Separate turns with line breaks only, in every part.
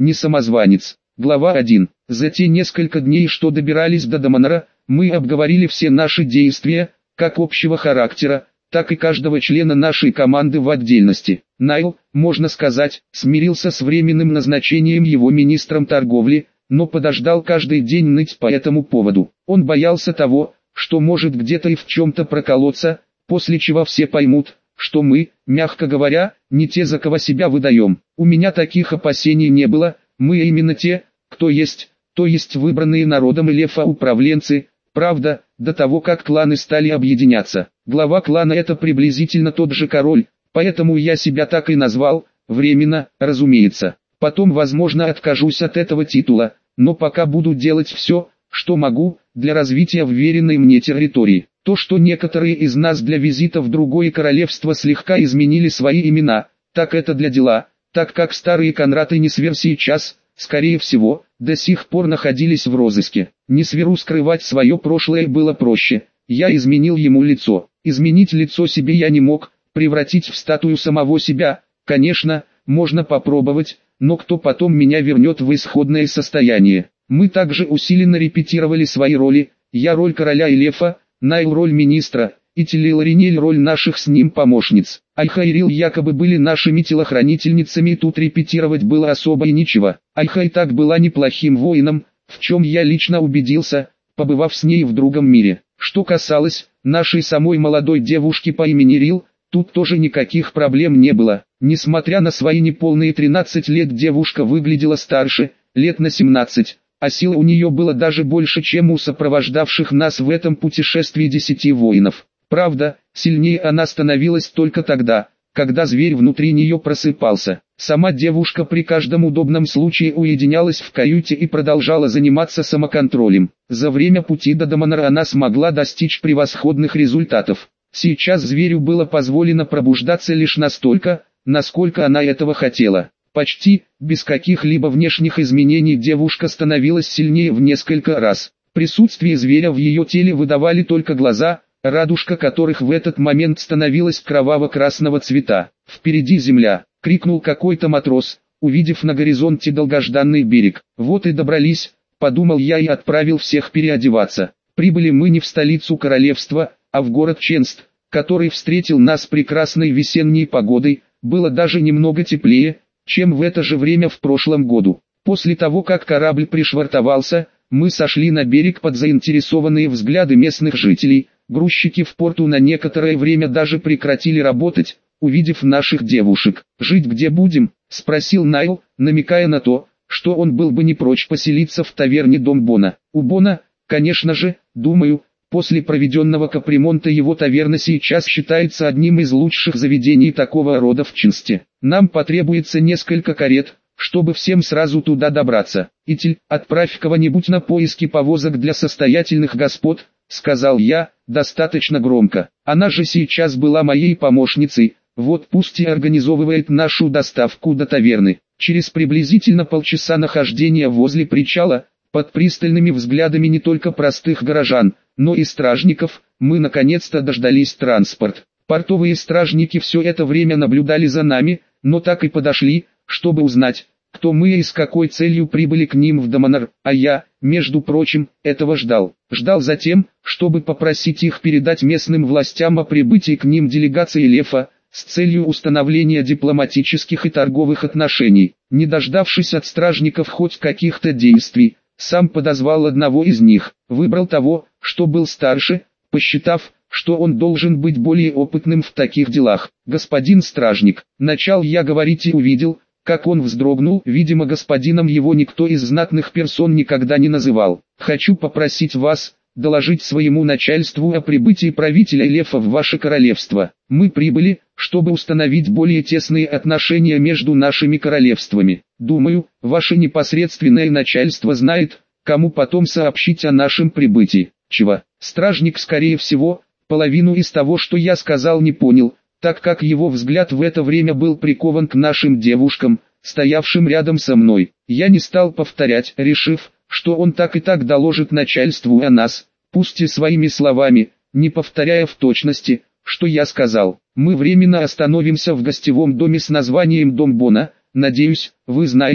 не самозванец. Глава 1. За те несколько дней, что добирались до Даманора, мы обговорили все наши действия, как общего характера, так и каждого члена нашей команды в отдельности. Найл, можно сказать, смирился с временным назначением его министром торговли, но подождал каждый день ныть по этому поводу. Он боялся того, что может где-то и в чем-то проколоться, после чего все поймут, что мы, мягко говоря, не те, за кого себя выдаем. У меня таких опасений не было, мы именно те, кто есть, то есть выбранные народом Элефа управленцы. Правда, до того как кланы стали объединяться. Глава клана это приблизительно тот же король, поэтому я себя так и назвал, временно, разумеется. Потом возможно откажусь от этого титула, но пока буду делать все, что могу, для развития вверенной мне территории. То, что некоторые из нас для визита в другое королевство слегка изменили свои имена, так это для дела, так как старые Конрад и Несвер сейчас, скорее всего, до сих пор находились в розыске. Несверу скрывать свое прошлое было проще, я изменил ему лицо. Изменить лицо себе я не мог, превратить в статую самого себя, конечно, можно попробовать, но кто потом меня вернет в исходное состояние. Мы также усиленно репетировали свои роли, я роль короля Элефа, Найл роль министра, и Телиларинель роль наших с ним помощниц. Айха и Рил якобы были нашими телохранительницами, и тут репетировать было особо и ничего. Айха и так была неплохим воином, в чем я лично убедился, побывав с ней в другом мире. Что касалось нашей самой молодой девушки по имени Рил, тут тоже никаких проблем не было. Несмотря на свои неполные 13 лет, девушка выглядела старше, лет на 17, а сил у нее было даже больше, чем у сопровождавших нас в этом путешествии 10 воинов. Правда, сильнее она становилась только тогда, когда зверь внутри нее просыпался. Сама девушка при каждом удобном случае уединялась в каюте и продолжала заниматься самоконтролем. За время пути до Даманора она смогла достичь превосходных результатов. Сейчас зверю было позволено пробуждаться лишь настолько, насколько она этого хотела. Почти, без каких-либо внешних изменений девушка становилась сильнее в несколько раз. Присутствие зверя в ее теле выдавали только глаза, радужка которых в этот момент становилась кроваво-красного цвета. «Впереди земля!» — крикнул какой-то матрос, увидев на горизонте долгожданный берег. «Вот и добрались», — подумал я и отправил всех переодеваться. Прибыли мы не в столицу королевства, а в город Ченст, который встретил нас прекрасной весенней погодой. Было даже немного теплее, чем в это же время в прошлом году. После того, как корабль пришвартовался, мы сошли на берег под заинтересованные взгляды местных жителей. Грузчики в порту на некоторое время даже прекратили работать, увидев наших девушек. «Жить где будем?» — спросил Найл, намекая на то, что он был бы не прочь поселиться в таверне Дом Бона. У Бона, конечно же, думаю, после проведенного капремонта его таверна сейчас считается одним из лучших заведений такого рода в Ченсте. Нам потребуется несколько карет, чтобы всем сразу туда добраться. Итиль, отправь кого-нибудь на поиски повозок для состоятельных господ, сказал я, достаточно громко. Она же сейчас была моей помощницей, вот пусть и организовывает нашу доставку до таверны. Через приблизительно полчаса нахождения возле причала, под пристальными взглядами не только простых горожан, но и стражников, мы наконец-то дождались транспорт. Портовые стражники все это время наблюдали за нами, но так и подошли, чтобы узнать, кто мы и с какой целью прибыли к ним в Даманор, а я, между прочим, этого ждал. Ждал затем, чтобы попросить их передать местным властям о прибытии к ним делегации Элефа, с целью установления дипломатических и торговых отношений. Не дождавшись от стражников хоть каких-то действий, сам подозвал одного из них, выбрал того, что был старше, посчитав, что он должен быть более опытным в таких делах. «Господин стражник», начал я говорить и увидел, как он вздрогнул, видимо господином его никто из знатных персон никогда не называл. «Хочу попросить вас, доложить своему начальству о прибытии правителя Элефа в ваше королевство. Мы прибыли, чтобы установить более тесные отношения между нашими королевствами. Думаю, ваше непосредственное начальство знает, кому потом сообщить о нашем прибытии». «Чего?» Стражник, скорее всего, половину из того, что я сказал, не понял, так как его взгляд в это время был прикован к нашим девушкам, стоявшим рядом со мной. Я не стал повторять, решив, что он так и так доложит начальству о нас, пусть и своими словами, не повторяя в точности, что я сказал. «Мы временно остановимся в гостевом доме с названием Дом Бона, надеюсь, вы знаете,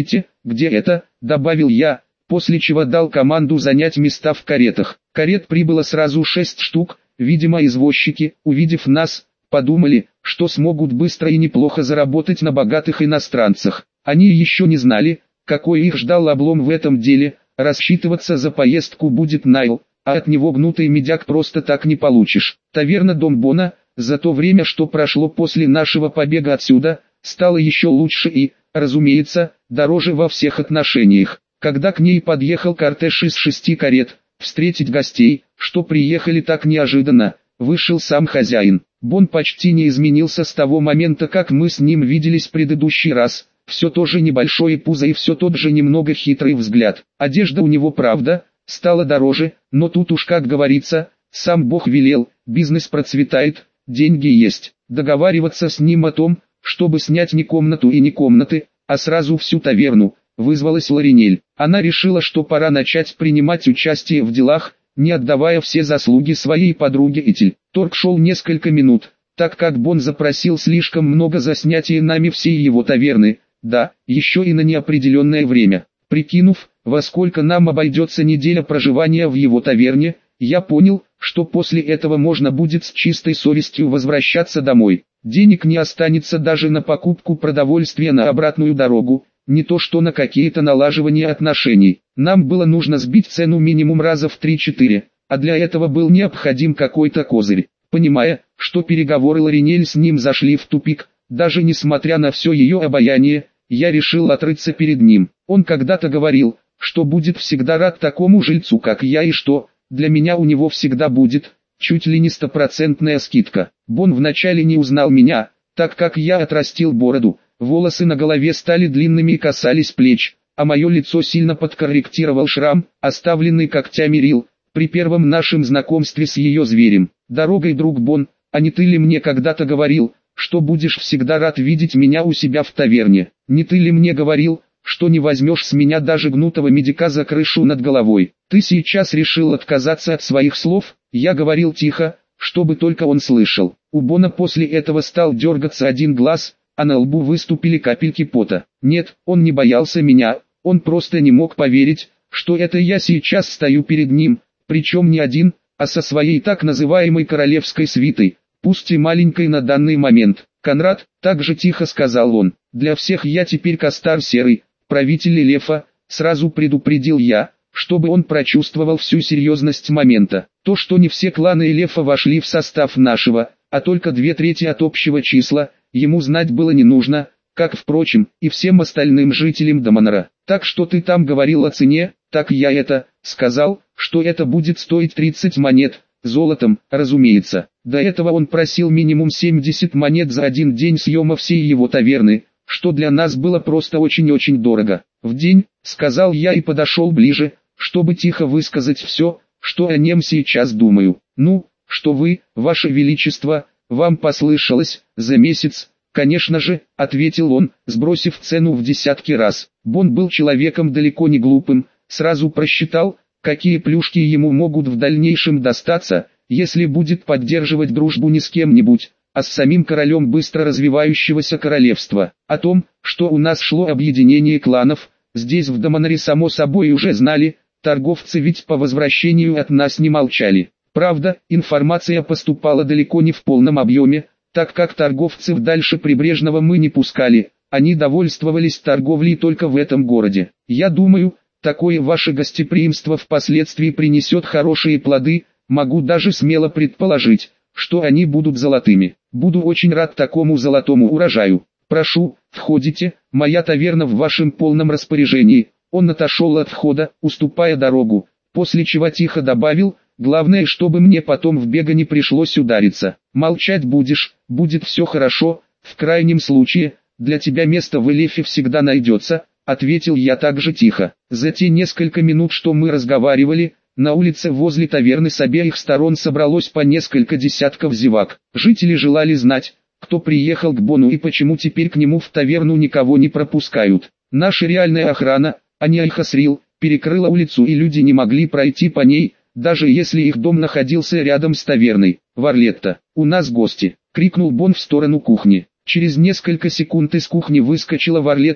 «Где это?» – добавил я, после чего дал команду занять места в каретах. Карет прибыло сразу 6 штук, видимо извозчики, увидев нас, подумали, что смогут быстро и неплохо заработать на богатых иностранцах. Они еще не знали, какой их ждал облом в этом деле, рассчитываться за поездку будет Найл, а от него гнутый медяк просто так не получишь. Таверна Дом Бона, за то время, что прошло после нашего побега отсюда, стала еще лучше и, разумеется, дороже во всех отношениях. Когда к ней подъехал кортеж из 6 карет, встретить гостей, что приехали так неожиданно, вышел сам хозяин. Бон почти не изменился с того момента, как мы с ним виделись в предыдущий раз. Все то же небольшое пузо и все тот же немного хитрый взгляд. Одежда у него, правда, стала дороже, но тут уж, как говорится, сам Бог велел, бизнес процветает, деньги есть. Договариваться с ним о том, чтобы снять не комнату и не комнаты, а сразу всю таверну, вызвалась Ларинель. Она решила, что пора начать принимать участие в делах, не отдавая все заслуги своей подруге Этель. Торг шел несколько минут, так как Бон запросил слишком много за снятие нами всей его таверны, да, еще и на неопределенное время. Прикинув, во сколько нам обойдется неделя проживания в его таверне, я понял, что после этого можно будет с чистой совестью возвращаться домой. Денег не останется даже на покупку продовольствия на обратную дорогу, не то что на какие-то налаживания отношений. Нам было нужно сбить цену минимум раза в 3-4, а для этого был необходим какой-то козырь. Понимая, что переговоры Ларинель с ним зашли в тупик, даже несмотря на все ее обаяние, я решил отрыться перед ним. Он когда-то говорил, что будет всегда рад такому жильцу, как я, и что, для меня у него всегда будет, чуть ли не 100% скидка. Бон вначале не узнал меня, так как я отрастил бороду, волосы на голове стали длинными и касались плеч, а мое лицо сильно подкорректировал шрам, оставленный когтями Рил, при первом нашем знакомстве с ее зверем. «Дорогой, друг Бон, а не ты ли мне когда-то говорил, что будешь всегда рад видеть меня у себя в таверне? Не ты ли мне говорил, что не возьмешь с меня даже гнутого медика за крышу над головой? Ты сейчас решил отказаться от своих слов?» Я говорил тихо, чтобы только он слышал. У Бона после этого стал дергаться один глаз, а на лбу выступили капельки пота. Нет, он не боялся меня, он просто не мог поверить, что это я сейчас стою перед ним, причем не один, а со своей так называемой королевской свитой, пусть и маленькой на данный момент. «Конрад», так же тихо сказал он, — «для всех я теперь Костар Серый, правитель Элефа», сразу предупредил я, чтобы он прочувствовал всю серьезность момента. То, что не все кланы Элефа вошли в состав нашего, а только 2/3 от общего числа, ему знать было не нужно, как, впрочем, и всем остальным жителям Даманара. «Так что ты там говорил о цене?» «Так я это, сказал, что это будет стоить 30 монет, золотом, разумеется. До этого он просил минимум 70 монет за один день съема всей его таверны, что для нас было просто очень-очень дорого. В день», сказал я и подошел ближе, чтобы тихо высказать все, что о нем сейчас думаю. «Ну, что вы, ваше величество, вам послышалось, за месяц?» «Конечно же», — ответил он, сбросив цену в десятки раз. Бон был человеком далеко не глупым, сразу просчитал, какие плюшки ему могут в дальнейшем достаться, если будет поддерживать дружбу не с кем-нибудь, а с самим королем быстро развивающегося королевства. О том, что у нас шло объединение кланов, здесь в Даманаре само собой уже знали, торговцы ведь по возвращению от нас не молчали. Правда, информация поступала далеко не в полном объеме, так как торговцев дальше прибрежного мы не пускали, они довольствовались торговлей только в этом городе. Я думаю, такое ваше гостеприимство впоследствии принесет хорошие плоды, могу даже смело предположить, что они будут золотыми. Буду очень рад такому золотому урожаю. Прошу, входите, моя таверна в вашем полном распоряжении». Он отошел от входа, уступая дорогу, после чего тихо добавил: «Главное, чтобы мне потом в бега не пришлось удариться. Молчать будешь, будет все хорошо, в крайнем случае, для тебя место в Элефе всегда найдется», ответил я также тихо. За те несколько минут, что мы разговаривали, на улице возле таверны с обеих сторон собралось по несколько десятков зевак. Жители желали знать, кто приехал к Бону и почему теперь к нему в таверну никого не пропускают. Наша реальная охрана, а не Айхасрил, перекрыла улицу, и люди не могли пройти по ней, даже если их дом находился рядом с таверной. «Варлетта, у нас гости!» — крикнул Бон в сторону кухни. Через несколько секунд из кухни выскочила Варлетта и,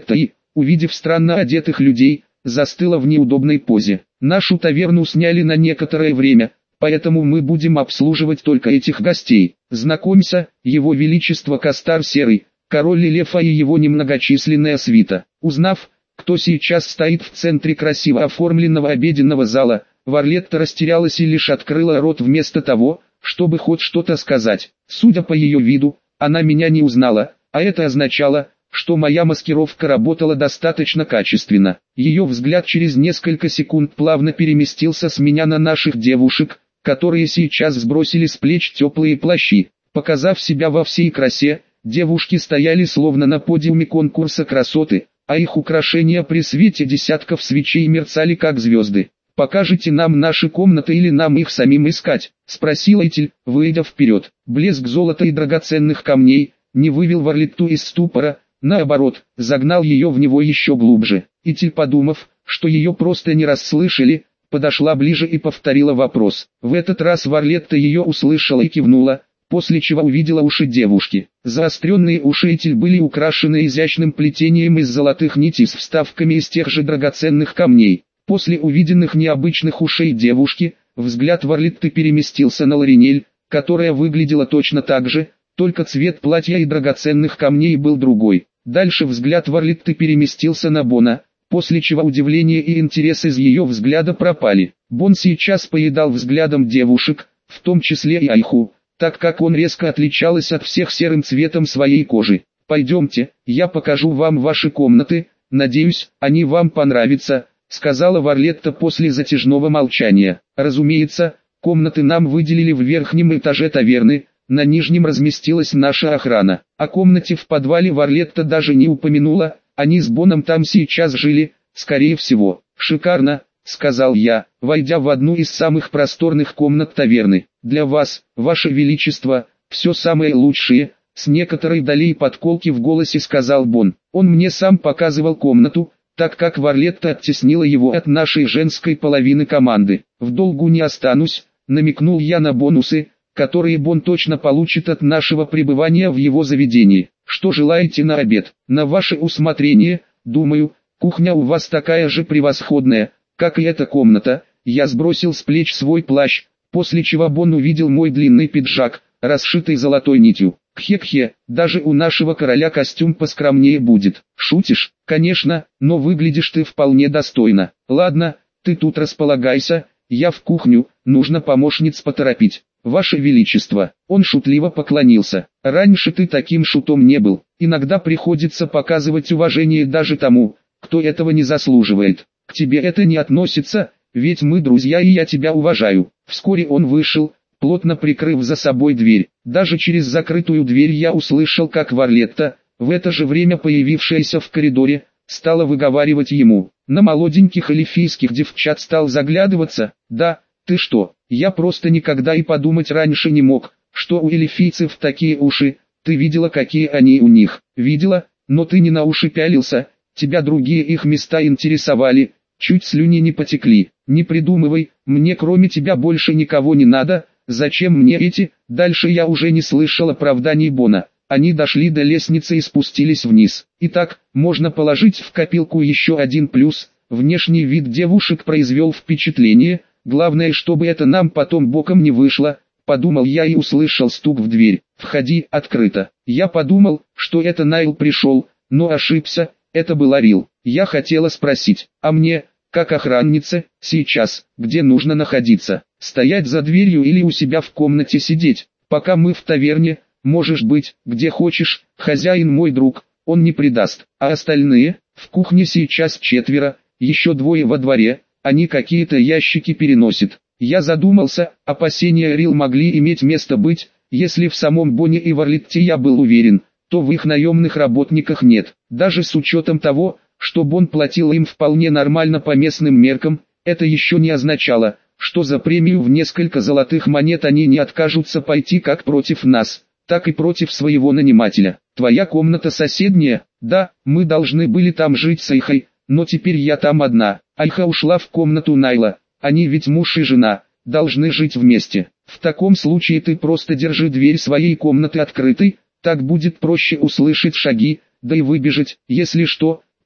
увидев странно одетых людей, застыла в неудобной позе. Нашу таверну сняли на некоторое время, поэтому мы будем обслуживать только этих гостей. Знакомься, его величество Кастар Серый, король Лелефа и его немногочисленная свита. Узнав, кто сейчас стоит в центре красиво оформленного обеденного зала, Варлетта растерялась и лишь открыла рот вместо того, чтобы хоть что-то сказать. Судя по ее виду, она меня не узнала, а это означало, что моя маскировка работала достаточно качественно. Ее взгляд через несколько секунд плавно переместился с меня на наших девушек, которые сейчас сбросили с плеч теплые плащи. Показав себя во всей красе, девушки стояли словно на подиуме конкурса красоты, а их украшения при свете десятков свечей мерцали как звезды. «Покажите нам наши комнаты или нам их самим искать?» — спросил Этель, выйдя вперед. Блеск золота и драгоценных камней не вывел Варлетту из ступора, наоборот, загнал ее в него еще глубже. Этель, подумав, что ее просто не расслышали, подошла ближе и повторила вопрос. В этот раз Варлетта ее услышала и кивнула, после чего увидела уши девушки. Заостренные уши Этель были украшены изящным плетением из золотых нитей с вставками из тех же драгоценных камней. После увиденных необычных ушей девушки, взгляд Варлетты переместился на Лоринель, которая выглядела точно так же, только цвет платья и драгоценных камней был другой. Дальше взгляд Варлетты переместился на Бона, после чего удивление и интерес из ее взгляда пропали. Бон сейчас поедал взглядом девушек, в том числе и Айху, так как он резко отличалась от всех серым цветом своей кожи. «Пойдемте, я покажу вам ваши комнаты, надеюсь, они вам понравятся», — сказала Варлетта после затяжного молчания. «Разумеется, комнаты нам выделили в верхнем этаже таверны, на нижнем разместилась наша охрана. О комнате в подвале Варлетта даже не упомянула, они с Боном там сейчас жили, скорее всего». «Шикарно», — сказал я, войдя в одну из самых просторных комнат таверны. «Для вас, ваше величество, все самое лучшее», — с некоторой долей подколки в голосе сказал Бон. Он мне сам показывал комнату, так как Варлетта оттеснила его от нашей женской половины команды. «В долгу не останусь», — намекнул я на бонусы, которые Бон точно получит от нашего пребывания в его заведении. «Что желаете на обед?» «На ваше усмотрение, думаю, кухня у вас такая же превосходная, как и эта комната». Я сбросил с плеч свой плащ, после чего Бон увидел мой длинный пиджак, расшитый золотой нитью. «Кхе-кхе, даже у нашего короля костюм поскромнее будет». «Шутишь?» «Конечно, но выглядишь ты вполне достойно». «Ладно, ты тут располагайся, я в кухню, нужно помощниц поторопить». «Ваше Величество», он шутливо поклонился. «Раньше ты таким шутом не был, иногда приходится показывать уважение даже тому, кто этого не заслуживает. К тебе это не относится, ведь мы друзья и я тебя уважаю». Вскоре он вышел, плотно прикрыв за собой дверь. Даже через закрытую дверь я услышал, как Варлетта, в это же время появившаяся в коридоре, стала выговаривать ему. На молоденьких эльфийских девчат стал заглядываться. «Да, ты что, я просто никогда и подумать раньше не мог, что у эльфийцев такие уши, ты видела, какие они у них?» «Видела, но ты не на уши пялился, тебя другие их места интересовали, чуть слюни не потекли. Не придумывай, мне кроме тебя больше никого не надо, зачем мне эти?» Дальше я уже не слышал оправданий Бона. Они дошли до лестницы и спустились вниз. Итак, можно положить в копилку еще один плюс, внешний вид девушек произвел впечатление, главное, чтобы это нам потом боком не вышло, подумал я и услышал стук в дверь. «Входи, открыто». Я подумал, что это Найл пришел, но ошибся, это была Рил. Я хотела спросить, а мне, как охраннице, сейчас, где нужно находиться? Стоять за дверью или у себя в комнате сидеть? Пока мы в таверне, можешь быть, где хочешь, хозяин мой друг, он не предаст. А остальные? В кухне сейчас 4, еще 2 во дворе, они какие-то ящики переносят. Я задумался, опасения Рил могли иметь место быть, если в самом Боне и Варлетте я был уверен, то в их наемных работниках нет. Даже с учетом того, что Бон платил им вполне нормально по местным меркам, это еще не означало, что за премию в несколько золотых монет они не откажутся пойти как против нас, так и против своего нанимателя. «Твоя комната соседняя?» «Да, мы должны были там жить с Айхой, но теперь я там одна». Айха ушла в комнату Найла, они ведь муж и жена, должны жить вместе. «В таком случае ты просто держи дверь своей комнаты открытой, так будет проще услышать шаги, да и выбежать, если что»,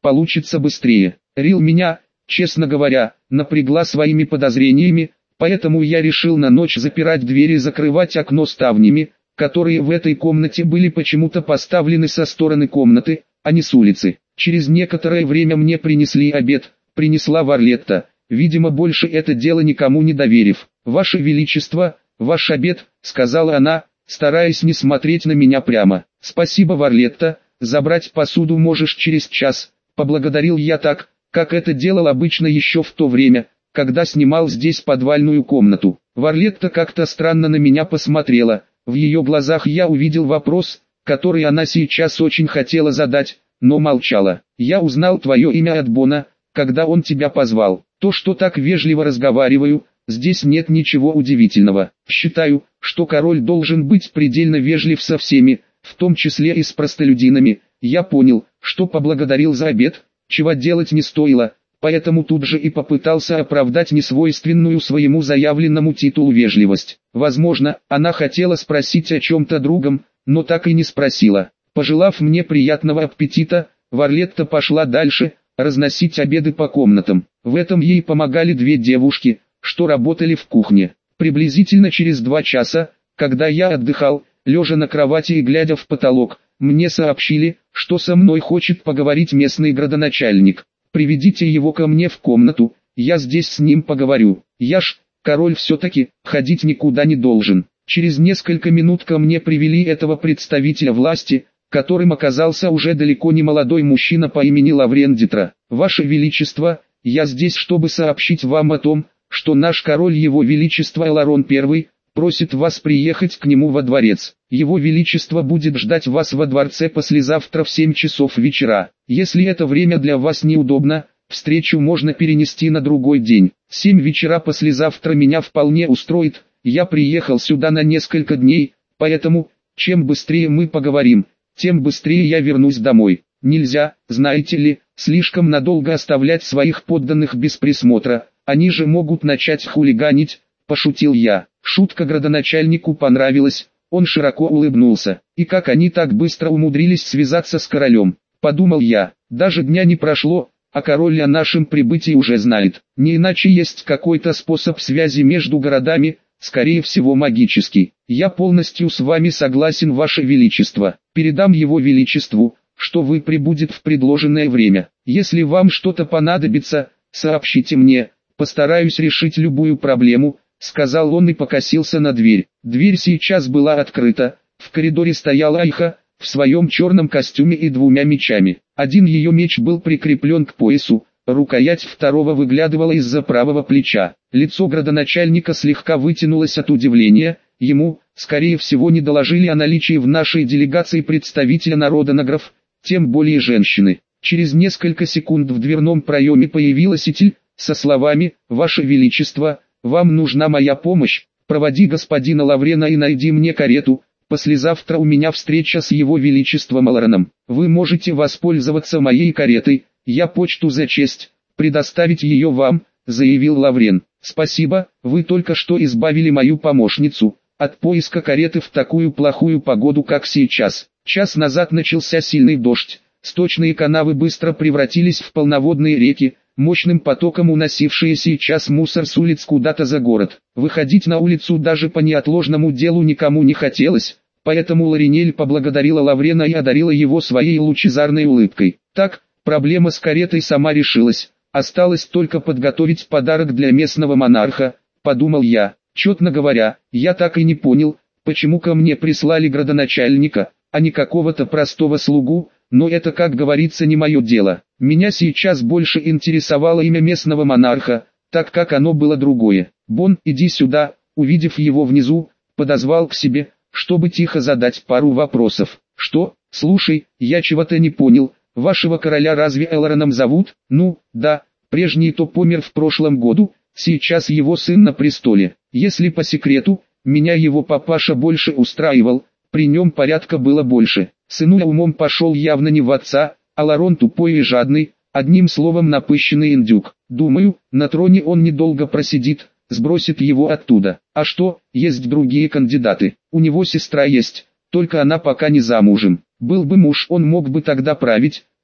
получится быстрее. Рил меня, честно говоря, напрягла своими подозрениями, поэтому я решил на ночь запирать двери и закрывать окно ставнями, которые в этой комнате были почему-то поставлены со стороны комнаты, а не с улицы. Через некоторое время мне принесли обед, принесла Варлетта, видимо больше это дело никому не доверив. «Ваше Величество, ваш обед», — сказала она, стараясь не смотреть на меня прямо. «Спасибо, Варлетта, забрать посуду можешь через час», — поблагодарил я так, как это делал обычно еще в то время, когда снимал здесь подвальную комнату. Варлетта как-то странно на меня посмотрела, в ее глазах я увидел вопрос, который она сейчас очень хотела задать, но молчала. «Я узнал твое имя от Бона, когда он тебя позвал. То, что так вежливо разговариваю, здесь нет ничего удивительного. Считаю, что король должен быть предельно вежлив со всеми, в том числе и с простолюдинами». Я понял, что поблагодарил за обед, чего делать не стоило, поэтому тут же и попытался оправдать несвойственную своему заявленному титулу вежливость. Возможно, она хотела спросить о чем-то другом, но так и не спросила. Пожелав мне приятного аппетита, Варлетта пошла дальше, разносить обеды по комнатам. В этом ей помогали две девушки, что работали в кухне. Приблизительно через 2 часа, когда я отдыхал, лежа на кровати и глядя в потолок, мне сообщили, что со мной хочет поговорить местный градоначальник. «Приведите его ко мне в комнату, я здесь с ним поговорю. Я ж, король все-таки, ходить никуда не должен». Через несколько минут ко мне привели этого представителя власти, которым оказался уже далеко не молодой мужчина по имени Лаврен Дитра. «Ваше Величество, я здесь, чтобы сообщить вам о том, что наш король Его Величество Эларон I, просит вас приехать к нему во дворец. Его Величество будет ждать вас во дворце послезавтра в 7 часов вечера. Если это время для вас неудобно, встречу можно перенести на другой день. 7 вечера послезавтра меня вполне устроит, я приехал сюда на несколько дней, поэтому, чем быстрее мы поговорим, тем быстрее я вернусь домой. Нельзя, знаете ли, слишком надолго оставлять своих подданных без присмотра, они же могут начать хулиганить», – пошутил я. Шутка градоначальнику понравилась, он широко улыбнулся. «И как они так быстро умудрились связаться с королем?» – подумал я. «Даже дня не прошло, а король о нашем прибытии уже знает. Не иначе есть какой-то способ связи между городами, скорее всего магический. Я полностью с вами согласен, Ваше Величество. Передам Его Величеству, что вы прибудет в предложенное время. Если вам что-то понадобится, сообщите мне, постараюсь решить любую проблему», — сказал он и покосился на дверь. Дверь сейчас была открыта, в коридоре стояла Айха, в своем черном костюме и 2 мечами. Один ее меч был прикреплен к поясу, рукоять второго выглядывала из-за правого плеча. Лицо градоначальника слегка вытянулось от удивления, ему, скорее всего, не доложили о наличии в нашей делегации представителя народа нагров, тем более женщины. Через несколько секунд в дверном проеме появилась Этиль, со словами: «Ваше Величество, вам нужна моя помощь, проводи господина Лаврена и найди мне карету, послезавтра у меня встреча с Его Величеством Элароном. Вы можете воспользоваться моей каретой, я почту за честь предоставить ее вам», — заявил Лаврен. «Спасибо, вы только что избавили мою помощницу от поиска кареты в такую плохую погоду, как сейчас». Час назад начался сильный дождь, сточные канавы быстро превратились в полноводные реки, мощным потоком уносившие сейчас мусор с улиц куда-то за город. Выходить на улицу даже по неотложному делу никому не хотелось, поэтому Ларинель поблагодарила Лаврена и одарила его своей лучезарной улыбкой. Так, проблема с каретой сама решилась, осталось только подготовить подарок для местного монарха, подумал я. Честно говоря, я так и не понял, почему ко мне прислали градоначальника, а не какого-то простого слугу, но это, как говорится, не мое дело. Меня сейчас больше интересовало имя местного монарха, так как оно было другое. «Бон, иди сюда», увидев его внизу, подозвал к себе, чтобы тихо задать пару вопросов. «Что? Слушай, я чего-то не понял, вашего короля разве Элароном зовут?» «Ну, да, прежний-то помер в прошлом году, сейчас его сын на престоле. Если по секрету, меня его папаша больше устраивал, при нем порядка было больше. Сыну умом пошел явно не в отца, а Ларон тупой и жадный, одним словом напыщенный индюк. Думаю, на троне он недолго просидит, сбросит его оттуда. А что, есть другие кандидаты. У него сестра есть, только она пока не замужем. Был бы муж, он мог бы тогда править,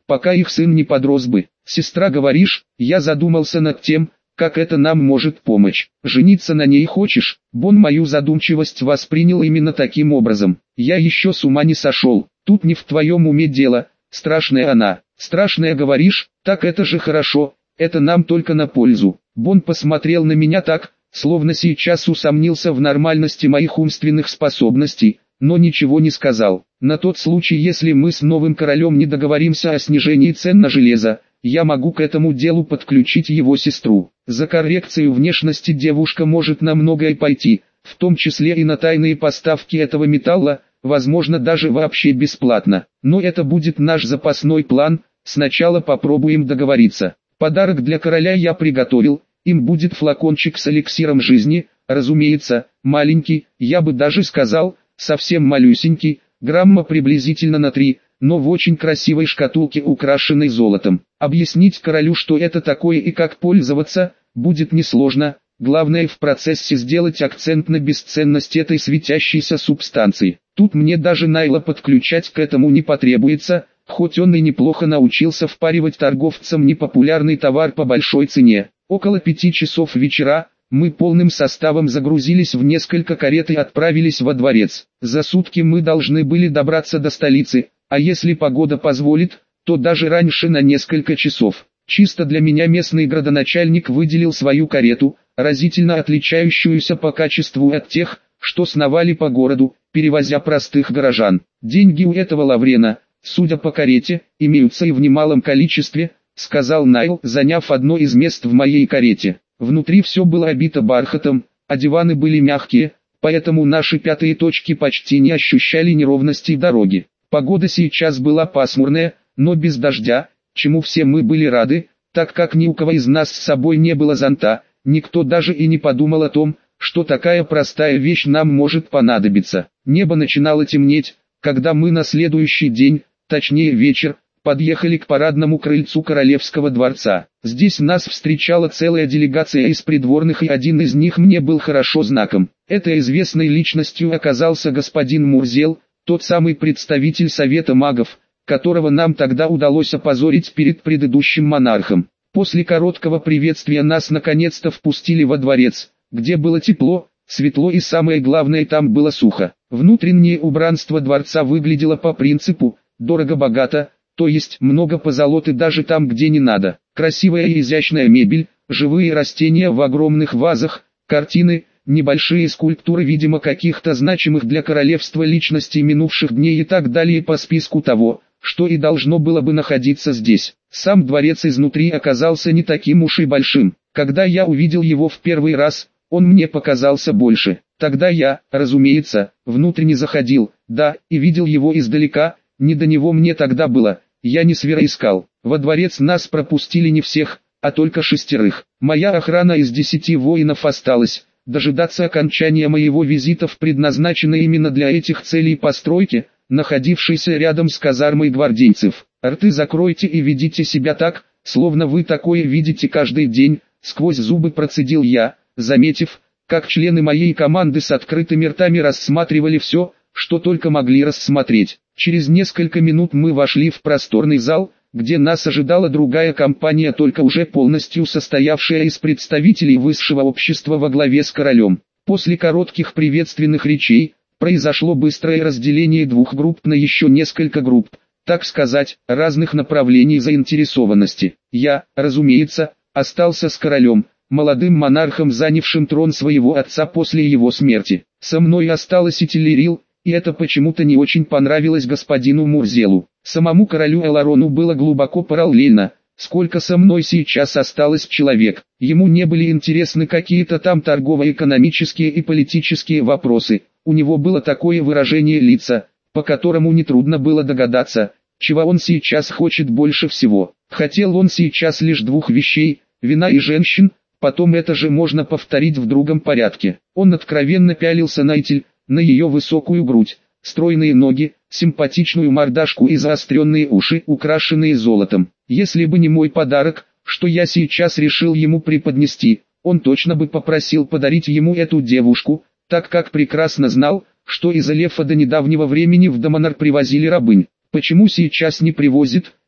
пока их сын не подрос бы. Сестра, говоришь? Я задумался над тем, как это нам может помочь. Жениться на ней хочешь? Бон мою задумчивость воспринял именно таким образом. Я еще с ума не сошел. Тут не в твоем уме дело. Страшная она. Страшная, говоришь? Так это же хорошо. Это нам только на пользу. Бон посмотрел на меня так, словно сейчас усомнился в нормальности моих умственных способностей, но ничего не сказал. На тот случай, если мы с новым королем не договоримся о снижении цен на железо, я могу к этому делу подключить его сестру. За коррекцию внешности девушка может на многое пойти, в том числе и на тайные поставки этого металла, возможно даже вообще бесплатно. Но это будет наш запасной план, сначала попробуем договориться. Подарок для короля я приготовил, им будет флакончик с эликсиром жизни, разумеется, маленький, я бы даже сказал, совсем малюсенький, грамма приблизительно на 3, но в очень красивой шкатулке, украшенной золотом. Объяснить королю, что это такое и как пользоваться, будет несложно, главное в процессе сделать акцент на бесценность этой светящейся субстанции. Тут мне даже Найла подключать к этому не потребуется, хоть он и неплохо научился впаривать торговцам непопулярный товар по большой цене. Около 5 часов вечера, мы полным составом загрузились в несколько карет и отправились во дворец. За сутки мы должны были добраться до столицы, а если погода позволит, то даже раньше на несколько часов. Чисто для меня местный градоначальник выделил свою карету, разительно отличающуюся по качеству от тех, что сновали по городу, перевозя простых горожан. Деньги у этого Лаврена, судя по карете, имеются и в немалом количестве, сказал Найл, заняв одно из мест в моей карете. Внутри все было обито бархатом, а диваны были мягкие, поэтому наши пятые точки почти не ощущали неровностей дороги. Погода сейчас была пасмурная, но без дождя, чему все мы были рады, так как ни у кого из нас с собой не было зонта, никто даже и не подумал о том, что такая простая вещь нам может понадобиться. Небо начинало темнеть, когда мы на следующий день, точнее вечер, подъехали к парадному крыльцу королевского дворца. Здесь нас встречала целая делегация из придворных, и один из них мне был хорошо знаком. Этой известной личностью оказался господин Мурзел, тот самый представитель Совета магов, которого нам тогда удалось опозорить перед предыдущим монархом. После короткого приветствия нас наконец-то впустили во дворец, где было тепло, светло и самое главное, там было сухо. Внутреннее убранство дворца выглядело по принципу «дорого-богато», то есть много позолоты даже там, где не надо. Красивая и изящная мебель, живые растения в огромных вазах, картины, небольшие скульптуры, видимо, каких-то значимых для королевства личностей минувших дней и так далее по списку того, что и должно было бы находиться здесь. Сам дворец изнутри оказался не таким уж и большим. Когда я увидел его в первый раз, он мне показался больше. Тогда я, разумеется, внутрь не заходил, да, и видел его издалека, не до него мне тогда было. Я не звероискал. Во дворец нас пропустили не всех, а только 6. Моя охрана из 10 воинов осталась. Дожидаться окончания моего визита в предназначенной именно для этих целей постройке, находившейся рядом с казармой гвардейцев. Рты закройте и ведите себя так, словно вы такое видите каждый день, сквозь зубы процедил я, заметив, как члены моей команды с открытыми ртами рассматривали все, что только могли рассмотреть. Через несколько минут мы вошли в просторный зал, где нас ожидала другая компания, только уже полностью состоявшая из представителей высшего общества во главе с королем. После коротких приветственных речей, произошло быстрое разделение 2 групп на еще несколько групп, так сказать, разных направлений заинтересованности. Я, разумеется, остался с королем, молодым монархом, занявшим трон своего отца после его смерти. Со мной осталась и Телерил, и это почему-то не очень понравилось господину Мурзелу. Самому королю Эларону было глубоко параллельно, сколько со мной сейчас осталось человек. Ему не были интересны какие-то там торгово-экономические и политические вопросы, у него было такое выражение лица, по которому нетрудно было догадаться, чего он сейчас хочет больше всего. Хотел он сейчас лишь 2 вещей, вина и женщин, потом это же можно повторить в другом порядке. Он откровенно пялился на Этель, на ее высокую грудь, стройные ноги, симпатичную мордашку и заостренные уши, украшенные золотом. Если бы не мой подарок, что я сейчас решил ему преподнести, он точно бы попросил подарить ему эту девушку, так как прекрасно знал, что из Алефа до недавнего времени в Даманар привозили рабынь. Почему сейчас не привозит,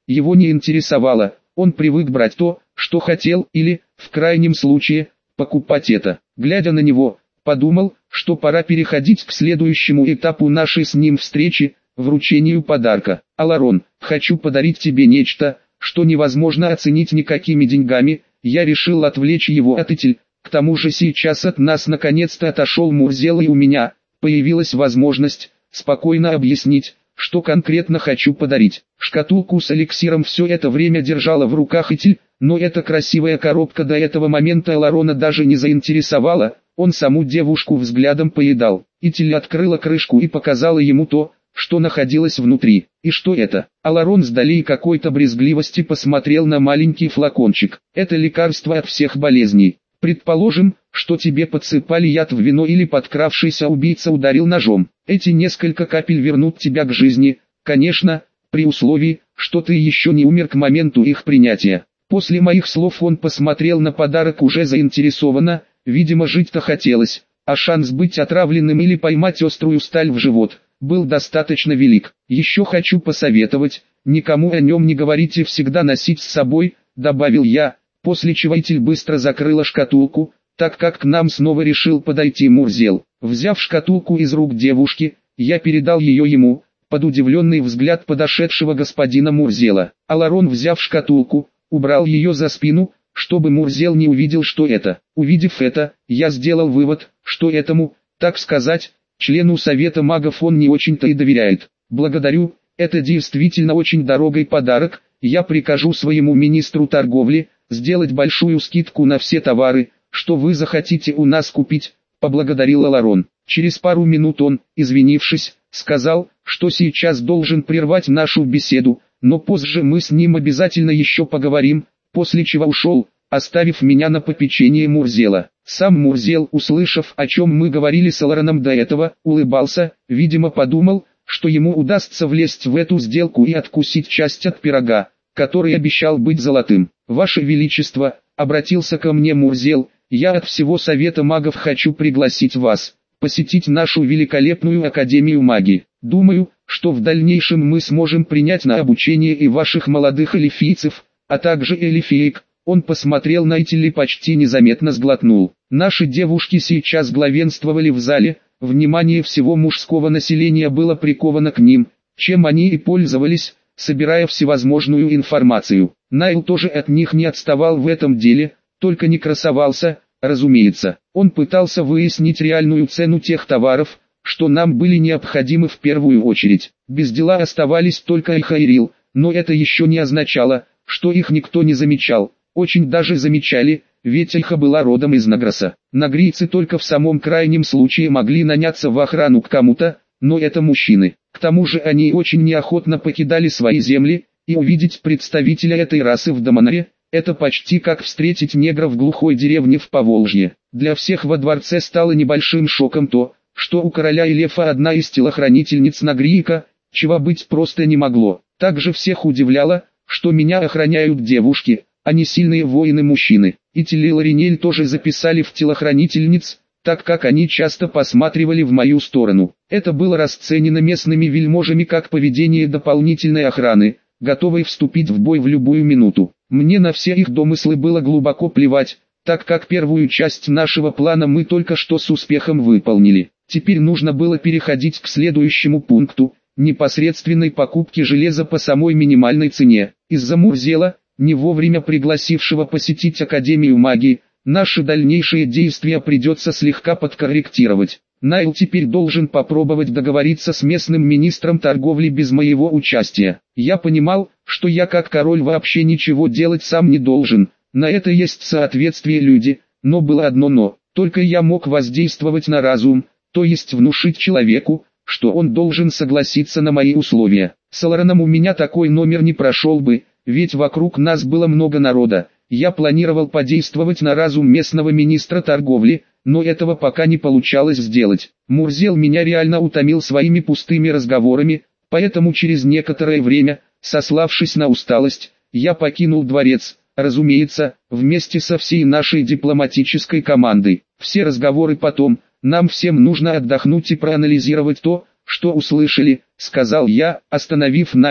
его не интересовало, он привык брать то, что хотел, или, в крайнем случае, покупать это. Глядя на него, подумал, что пора переходить к следующему этапу нашей с ним встречи, вручению подарка. «Аларон, хочу подарить тебе нечто, что невозможно оценить никакими деньгами». Я решил отвлечь его от Этель. К тому же сейчас от нас наконец-то отошел Мурзел, и у меня появилась возможность спокойно объяснить, что конкретно хочу подарить. Шкатулку с эликсиром все это время держала в руках Этель, но эта красивая коробка до этого момента Аларона даже не заинтересовала, он саму девушку взглядом поедал. Этель открыла крышку и показала ему то, что находилось внутри. И что это? Аларон с долей какой-то брезгливости посмотрел на маленький флакончик. Это лекарство от всех болезней. Предположим, что тебе подсыпали яд в вино или подкравшийся убийца ударил ножом. Эти несколько капель вернут тебя к жизни, конечно, при условии, что ты еще не умер к моменту их принятия. После моих слов он посмотрел на подарок уже заинтересованно, видимо жить-то хотелось, а шанс быть отравленным или поймать острую сталь в живот был достаточно велик. Еще хочу посоветовать, никому о нем не говорите, всегда носить с собой, добавил я, после чего Этель быстро закрыла шкатулку, так как к нам снова решил подойти Мурзел. Взяв шкатулку из рук девушки, я передал ее ему, под удивленный взгляд подошедшего господина Мурзела. Аларон, взяв шкатулку, убрал ее за спину, чтобы Мурзел не увидел, что это. Увидев это, я сделал вывод, что этому, так сказать, члену Совета магов он не очень-то и доверяет. Благодарю, это действительно очень дорогой подарок, я прикажу своему министру торговли сделать большую скидку на все товары, что вы захотите у нас купить, поблагодарил Аларон. Через пару минут он, извинившись, сказал, что сейчас должен прервать нашу беседу, но позже мы с ним обязательно еще поговорим, после чего ушел, оставив меня на попечение Мурзела. Сам Мурзел, услышав, о чем мы говорили с Алароном до этого, улыбался, видимо подумал, что ему удастся влезть в эту сделку и откусить часть от пирога, который обещал быть золотым. «Ваше Величество», — обратился ко мне Мурзел, — «я от всего Совета магов хочу пригласить вас посетить нашу великолепную Академию магии. Думаю, что в дальнейшем мы сможем принять на обучение и ваших молодых эльфийцев, а также эльфиек». Он посмотрел на Этель и почти незаметно сглотнул. Наши девушки сейчас главенствовали в зале, внимание всего мужского населения было приковано к ним, чем они и пользовались, собирая всевозможную информацию. Найл тоже от них не отставал в этом деле, только не красовался, разумеется. Он пытался выяснить реальную цену тех товаров, что нам были необходимы в первую очередь. Без дела оставались только Эльха и Рил, но это еще не означало, что их никто не замечал. Очень даже замечали, ведь Эльха была родом из Награса. Нагрийцы только в самом крайнем случае могли наняться в охрану к кому-то, но это мужчины. К тому же они очень неохотно покидали свои земли, и увидеть представителя этой расы в Даманаре – это почти как встретить негра в глухой деревне в Поволжье. Для всех во дворце стало небольшим шоком то, что у короля Элефа одна из телохранительниц Нагрийка, чего быть просто не могло. Также всех удивляло, что меня охраняют девушки, а не сильные воины-мужчины. Этель и Ларинель тоже записали в телохранительниц, так как они часто посматривали в мою сторону. Это было расценено местными вельможами как поведение дополнительной охраны, готовой вступить в бой в любую минуту. Мне на все их домыслы было глубоко плевать, так как первую часть нашего плана мы только что с успехом выполнили. Теперь нужно было переходить к следующему пункту – непосредственной покупки железа по самой минимальной цене. Из-за Мурзела, не вовремя пригласившего посетить Академию магии, наши дальнейшие действия придется слегка подкорректировать. Найл теперь должен попробовать договориться с местным министром торговли без моего участия. Я понимал, что я как король вообще ничего делать сам не должен, на это есть соответствие люди, но было одно но, только я мог воздействовать на разум, то есть внушить человеку, что он должен согласиться на мои условия. С Алароном у меня такой номер не прошел бы, ведь вокруг нас было много народа. Я планировал подействовать на разум местного министра торговли, но этого пока не получалось сделать. Мурзел меня реально утомил своими пустыми разговорами, поэтому через некоторое время, сославшись на усталость, я покинул дворец, разумеется, вместе со всей нашей дипломатической командой. Все разговоры потом, нам всем нужно отдохнуть и проанализировать то, что услышали, сказал я, остановив Найла,